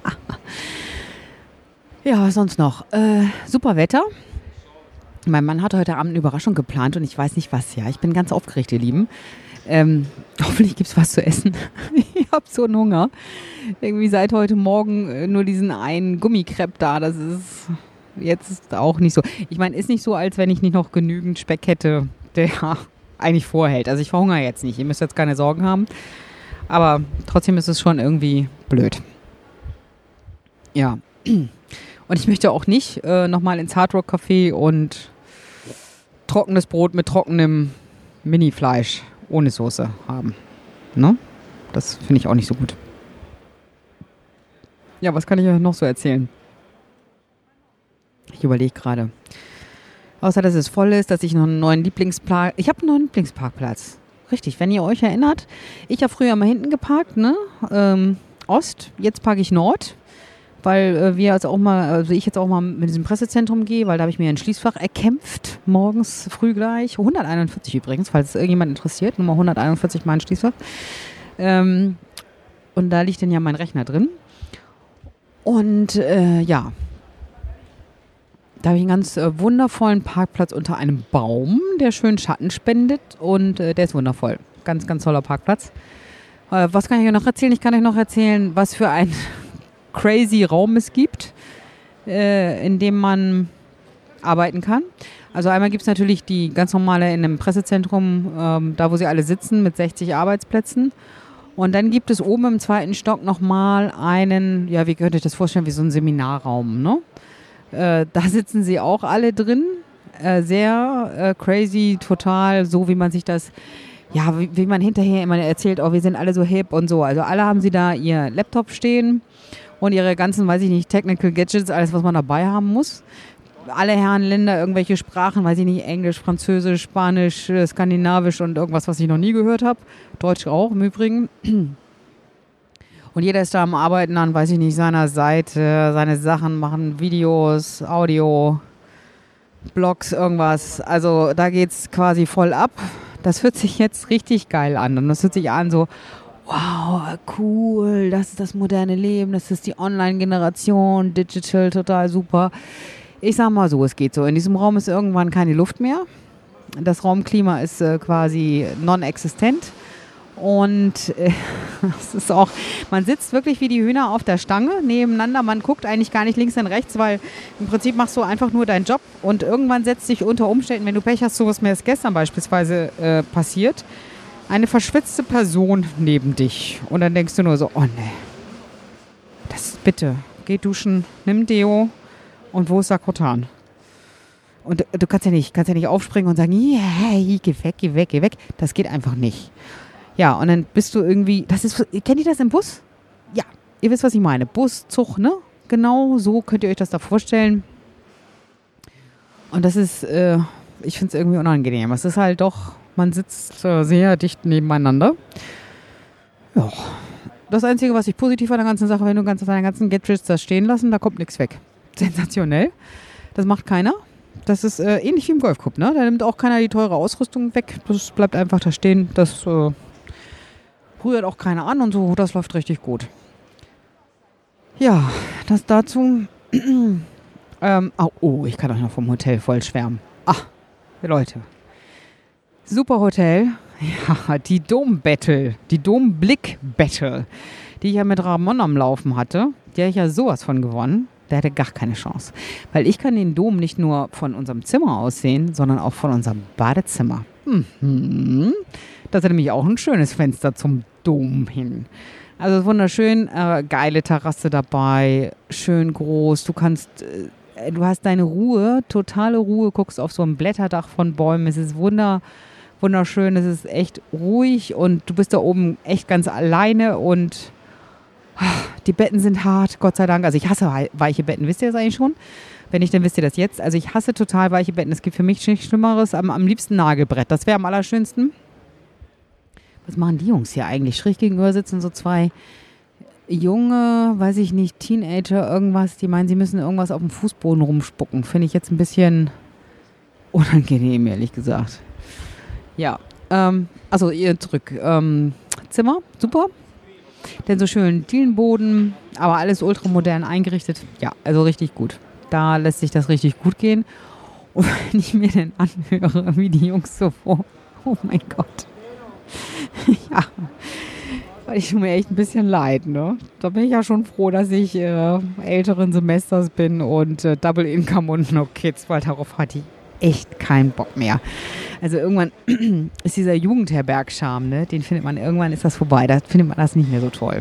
Ja, was sonst noch? Super Wetter. Mein Mann hat heute Abend eine Überraschung geplant und ich weiß nicht was, ja. Ich bin ganz aufgeregt, ihr Lieben. Hoffentlich gibt es was zu essen. Ich habe so einen Hunger. Irgendwie seit heute Morgen nur diesen einen Gummikrepp da. Das ist jetzt auch nicht so. Ich meine, ist nicht so, als wenn ich nicht noch genügend Speck hätte, der eigentlich vorhält. Also ich verhungere jetzt nicht. Ihr müsst jetzt keine Sorgen haben. Aber trotzdem ist es schon irgendwie blöd. Ja. Und ich möchte auch nicht nochmal ins Hard Rock Café und trockenes Brot mit trockenem Mini-Fleisch ohne Soße haben. Ne? Das finde ich auch nicht so gut. Ja, was kann ich euch noch so erzählen? Ich überlege gerade. Außer, dass es voll ist, dass ich noch einen neuen Lieblingsparkplatz... Ich habe einen neuen Lieblingsparkplatz. Richtig, wenn ihr euch erinnert. Ich habe früher mal hinten geparkt, ne? Ost, jetzt parke ich Nord. Weil ich jetzt auch mal mit diesem Pressezentrum gehe, weil da habe ich mir ein Schließfach erkämpft, morgens früh gleich. 141 übrigens, falls es irgendjemand interessiert. Nummer 141 mein Schließfach. Und da liegt dann ja mein Rechner drin. Und ja, da habe ich einen ganz wundervollen Parkplatz unter einem Baum, der schön Schatten spendet. Und der ist wundervoll. Ganz, ganz toller Parkplatz. Was kann ich euch noch erzählen? Ich kann euch noch erzählen, was für ein crazy Raum es gibt, in dem man arbeiten kann. Also einmal gibt es natürlich die ganz normale in einem Pressezentrum, da wo sie alle sitzen, mit 60 Arbeitsplätzen. Und dann gibt es oben im 2. Stock nochmal einen, ja, wie könnt ihr euch das vorstellen, wie so ein Seminarraum, ne? Da sitzen sie auch alle drin. Sehr crazy, total, so wie man sich das, ja, wie man hinterher immer erzählt, oh, wir sind alle so hip und so. Also alle haben sie da ihr Laptop stehen und ihre ganzen, weiß ich nicht, Technical Gadgets, alles, was man dabei haben muss. Alle Herren Länder, irgendwelche Sprachen, weiß ich nicht, Englisch, Französisch, Spanisch, Skandinavisch und irgendwas, was ich noch nie gehört habe. Deutsch auch im Übrigen. Und jeder ist da am Arbeiten an, weiß ich nicht, seiner Seite, seine Sachen machen, Videos, Audio, Blogs, irgendwas. Also da geht's quasi voll ab. Das hört sich jetzt richtig geil an. Und das hört sich an so, wow, cool, das ist das moderne Leben, das ist die Online-Generation, digital, total super. Ich sag mal so, es geht so. In diesem Raum ist irgendwann keine Luft mehr. Das Raumklima ist quasi non-existent. Und das ist auch, man sitzt wirklich wie die Hühner auf der Stange nebeneinander. Man guckt eigentlich gar nicht links und rechts, weil im Prinzip machst du einfach nur deinen Job. Und irgendwann setzt sich unter Umständen, wenn du Pech hast, so was mir jetzt gestern beispielsweise passiert, eine verschwitzte Person neben dich. Und dann denkst du nur so, oh nee, das bitte, geh duschen, nimm Deo. Und wo ist Sakrotan? Und du kannst ja nicht aufspringen und sagen, yeah, geh weg. Das geht einfach nicht. Ja, und dann bist du irgendwie, kennt ihr das im Bus? Ja, ihr wisst, was ich meine. Bus, Zug, ne? Genau so könnt ihr euch das da vorstellen. Und das ist, ich finde es irgendwie unangenehm. Es ist halt doch, man sitzt sehr dicht nebeneinander. Ja. Das Einzige, was ich positiv an der ganzen Sache, wenn du deine ganzen Gadgets da stehen lassen, da kommt nichts weg. Sensationell. Das macht keiner. Das ist ähnlich wie im Golfclub, ne? Da nimmt auch keiner die teure Ausrüstung weg. Das bleibt einfach da stehen. Das rührt auch keiner an und so. Das läuft richtig gut. Ja, das dazu. Ich kann euch noch vom Hotel voll schwärmen. Leute. Super Hotel. Ja, die Dom-Battle. Die Dom-Blick-Battle, die ich ja mit Ramon am Laufen hatte. Die habe ich ja sowas von gewonnen. Der hatte gar keine Chance. Weil ich kann den Dom nicht nur von unserem Zimmer aus sehen, sondern auch von unserem Badezimmer. Das ist nämlich auch ein schönes Fenster zum Dom hin. Also wunderschön, geile Terrasse dabei, schön groß. Du hast deine Ruhe, totale Ruhe, guckst auf so ein Blätterdach von Bäumen. Es ist wunderschön, es ist echt ruhig und du bist da oben echt ganz alleine und die Betten sind hart, Gott sei Dank. Also ich hasse weiche Betten, wisst ihr das eigentlich schon? Wenn nicht, dann wisst ihr das jetzt. Also ich hasse total weiche Betten. Es gibt für mich nichts Schlimmeres. Am liebsten Nagelbrett. Das wäre am allerschönsten. Was machen die Jungs hier eigentlich? Schräg gegenüber sitzen so zwei junge, weiß ich nicht, Teenager, irgendwas. Die meinen, sie müssen irgendwas auf dem Fußboden rumspucken. Finde ich jetzt ein bisschen unangenehm, ehrlich gesagt. Ja, also ihr zurück. Zimmer, super. Denn so schön Dielenboden, aber alles ultramodern eingerichtet. Ja, also richtig gut. Da lässt sich das richtig gut gehen. Und wenn ich mir dann anhöre, wie die Jungs so vor, oh mein Gott. Ja, weil ich tue mir echt ein bisschen leid, ne? Da bin ich ja schon froh, dass ich älteren Semesters bin und Double Income und No Kids, weil darauf hatte ich echt keinen Bock mehr. Also irgendwann ist dieser Jugendherberg-Charme, ne? Den findet man, irgendwann ist das vorbei. Da findet man das nicht mehr so toll.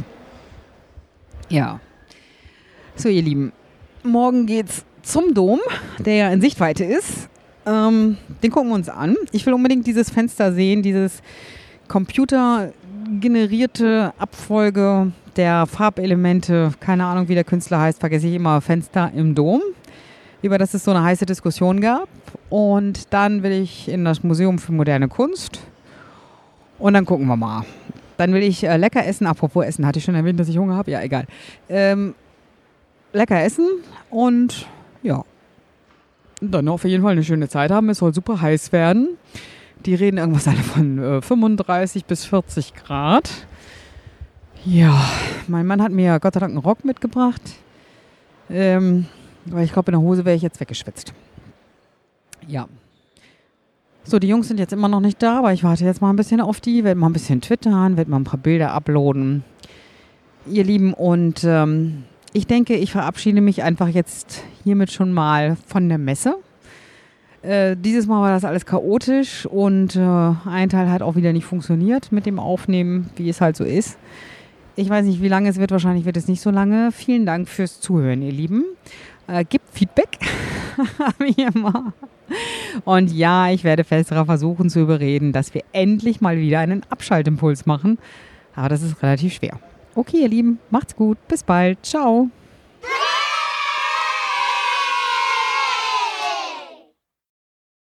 Ja. So, ihr Lieben. Morgen geht's zum Dom, der ja in Sichtweite ist. Den gucken wir uns an. Ich will unbedingt dieses Fenster sehen, dieses Computer generierte Abfolge der Farbelemente, keine Ahnung, wie der Künstler heißt, vergesse ich immer, Fenster im Dom, über das es so eine heiße Diskussion gab. Und dann will ich in das Museum für moderne Kunst und dann gucken wir mal. Dann will ich lecker essen, apropos Essen, hatte ich schon erwähnt, dass ich Hunger habe? Ja, egal. Lecker essen und ja, dann auf jeden Fall eine schöne Zeit haben. Es soll super heiß werden. Die reden irgendwas alle von 35 bis 40 Grad. Ja, mein Mann hat mir Gott sei Dank einen Rock mitgebracht. Weil ich glaube, in der Hose wäre ich jetzt weggeschwitzt. Ja. So, die Jungs sind jetzt immer noch nicht da, aber ich warte jetzt mal ein bisschen auf die. Werde mal ein bisschen twittern, werde mal ein paar Bilder uploaden. Ihr Lieben, und ich denke, ich verabschiede mich einfach jetzt hiermit schon mal von der Messe. Dieses Mal war das alles chaotisch und ein Teil hat auch wieder nicht funktioniert mit dem Aufnehmen, wie es halt so ist. Ich weiß nicht, wie lange es wird. Wahrscheinlich wird es nicht so lange. Vielen Dank fürs Zuhören, ihr Lieben. Gebt Feedback, wie immer. Und ja, ich werde Felsterer versuchen zu überreden, dass wir endlich mal wieder einen Abschaltimpuls machen. Aber das ist relativ schwer. Okay, ihr Lieben, macht's gut. Bis bald. Ciao.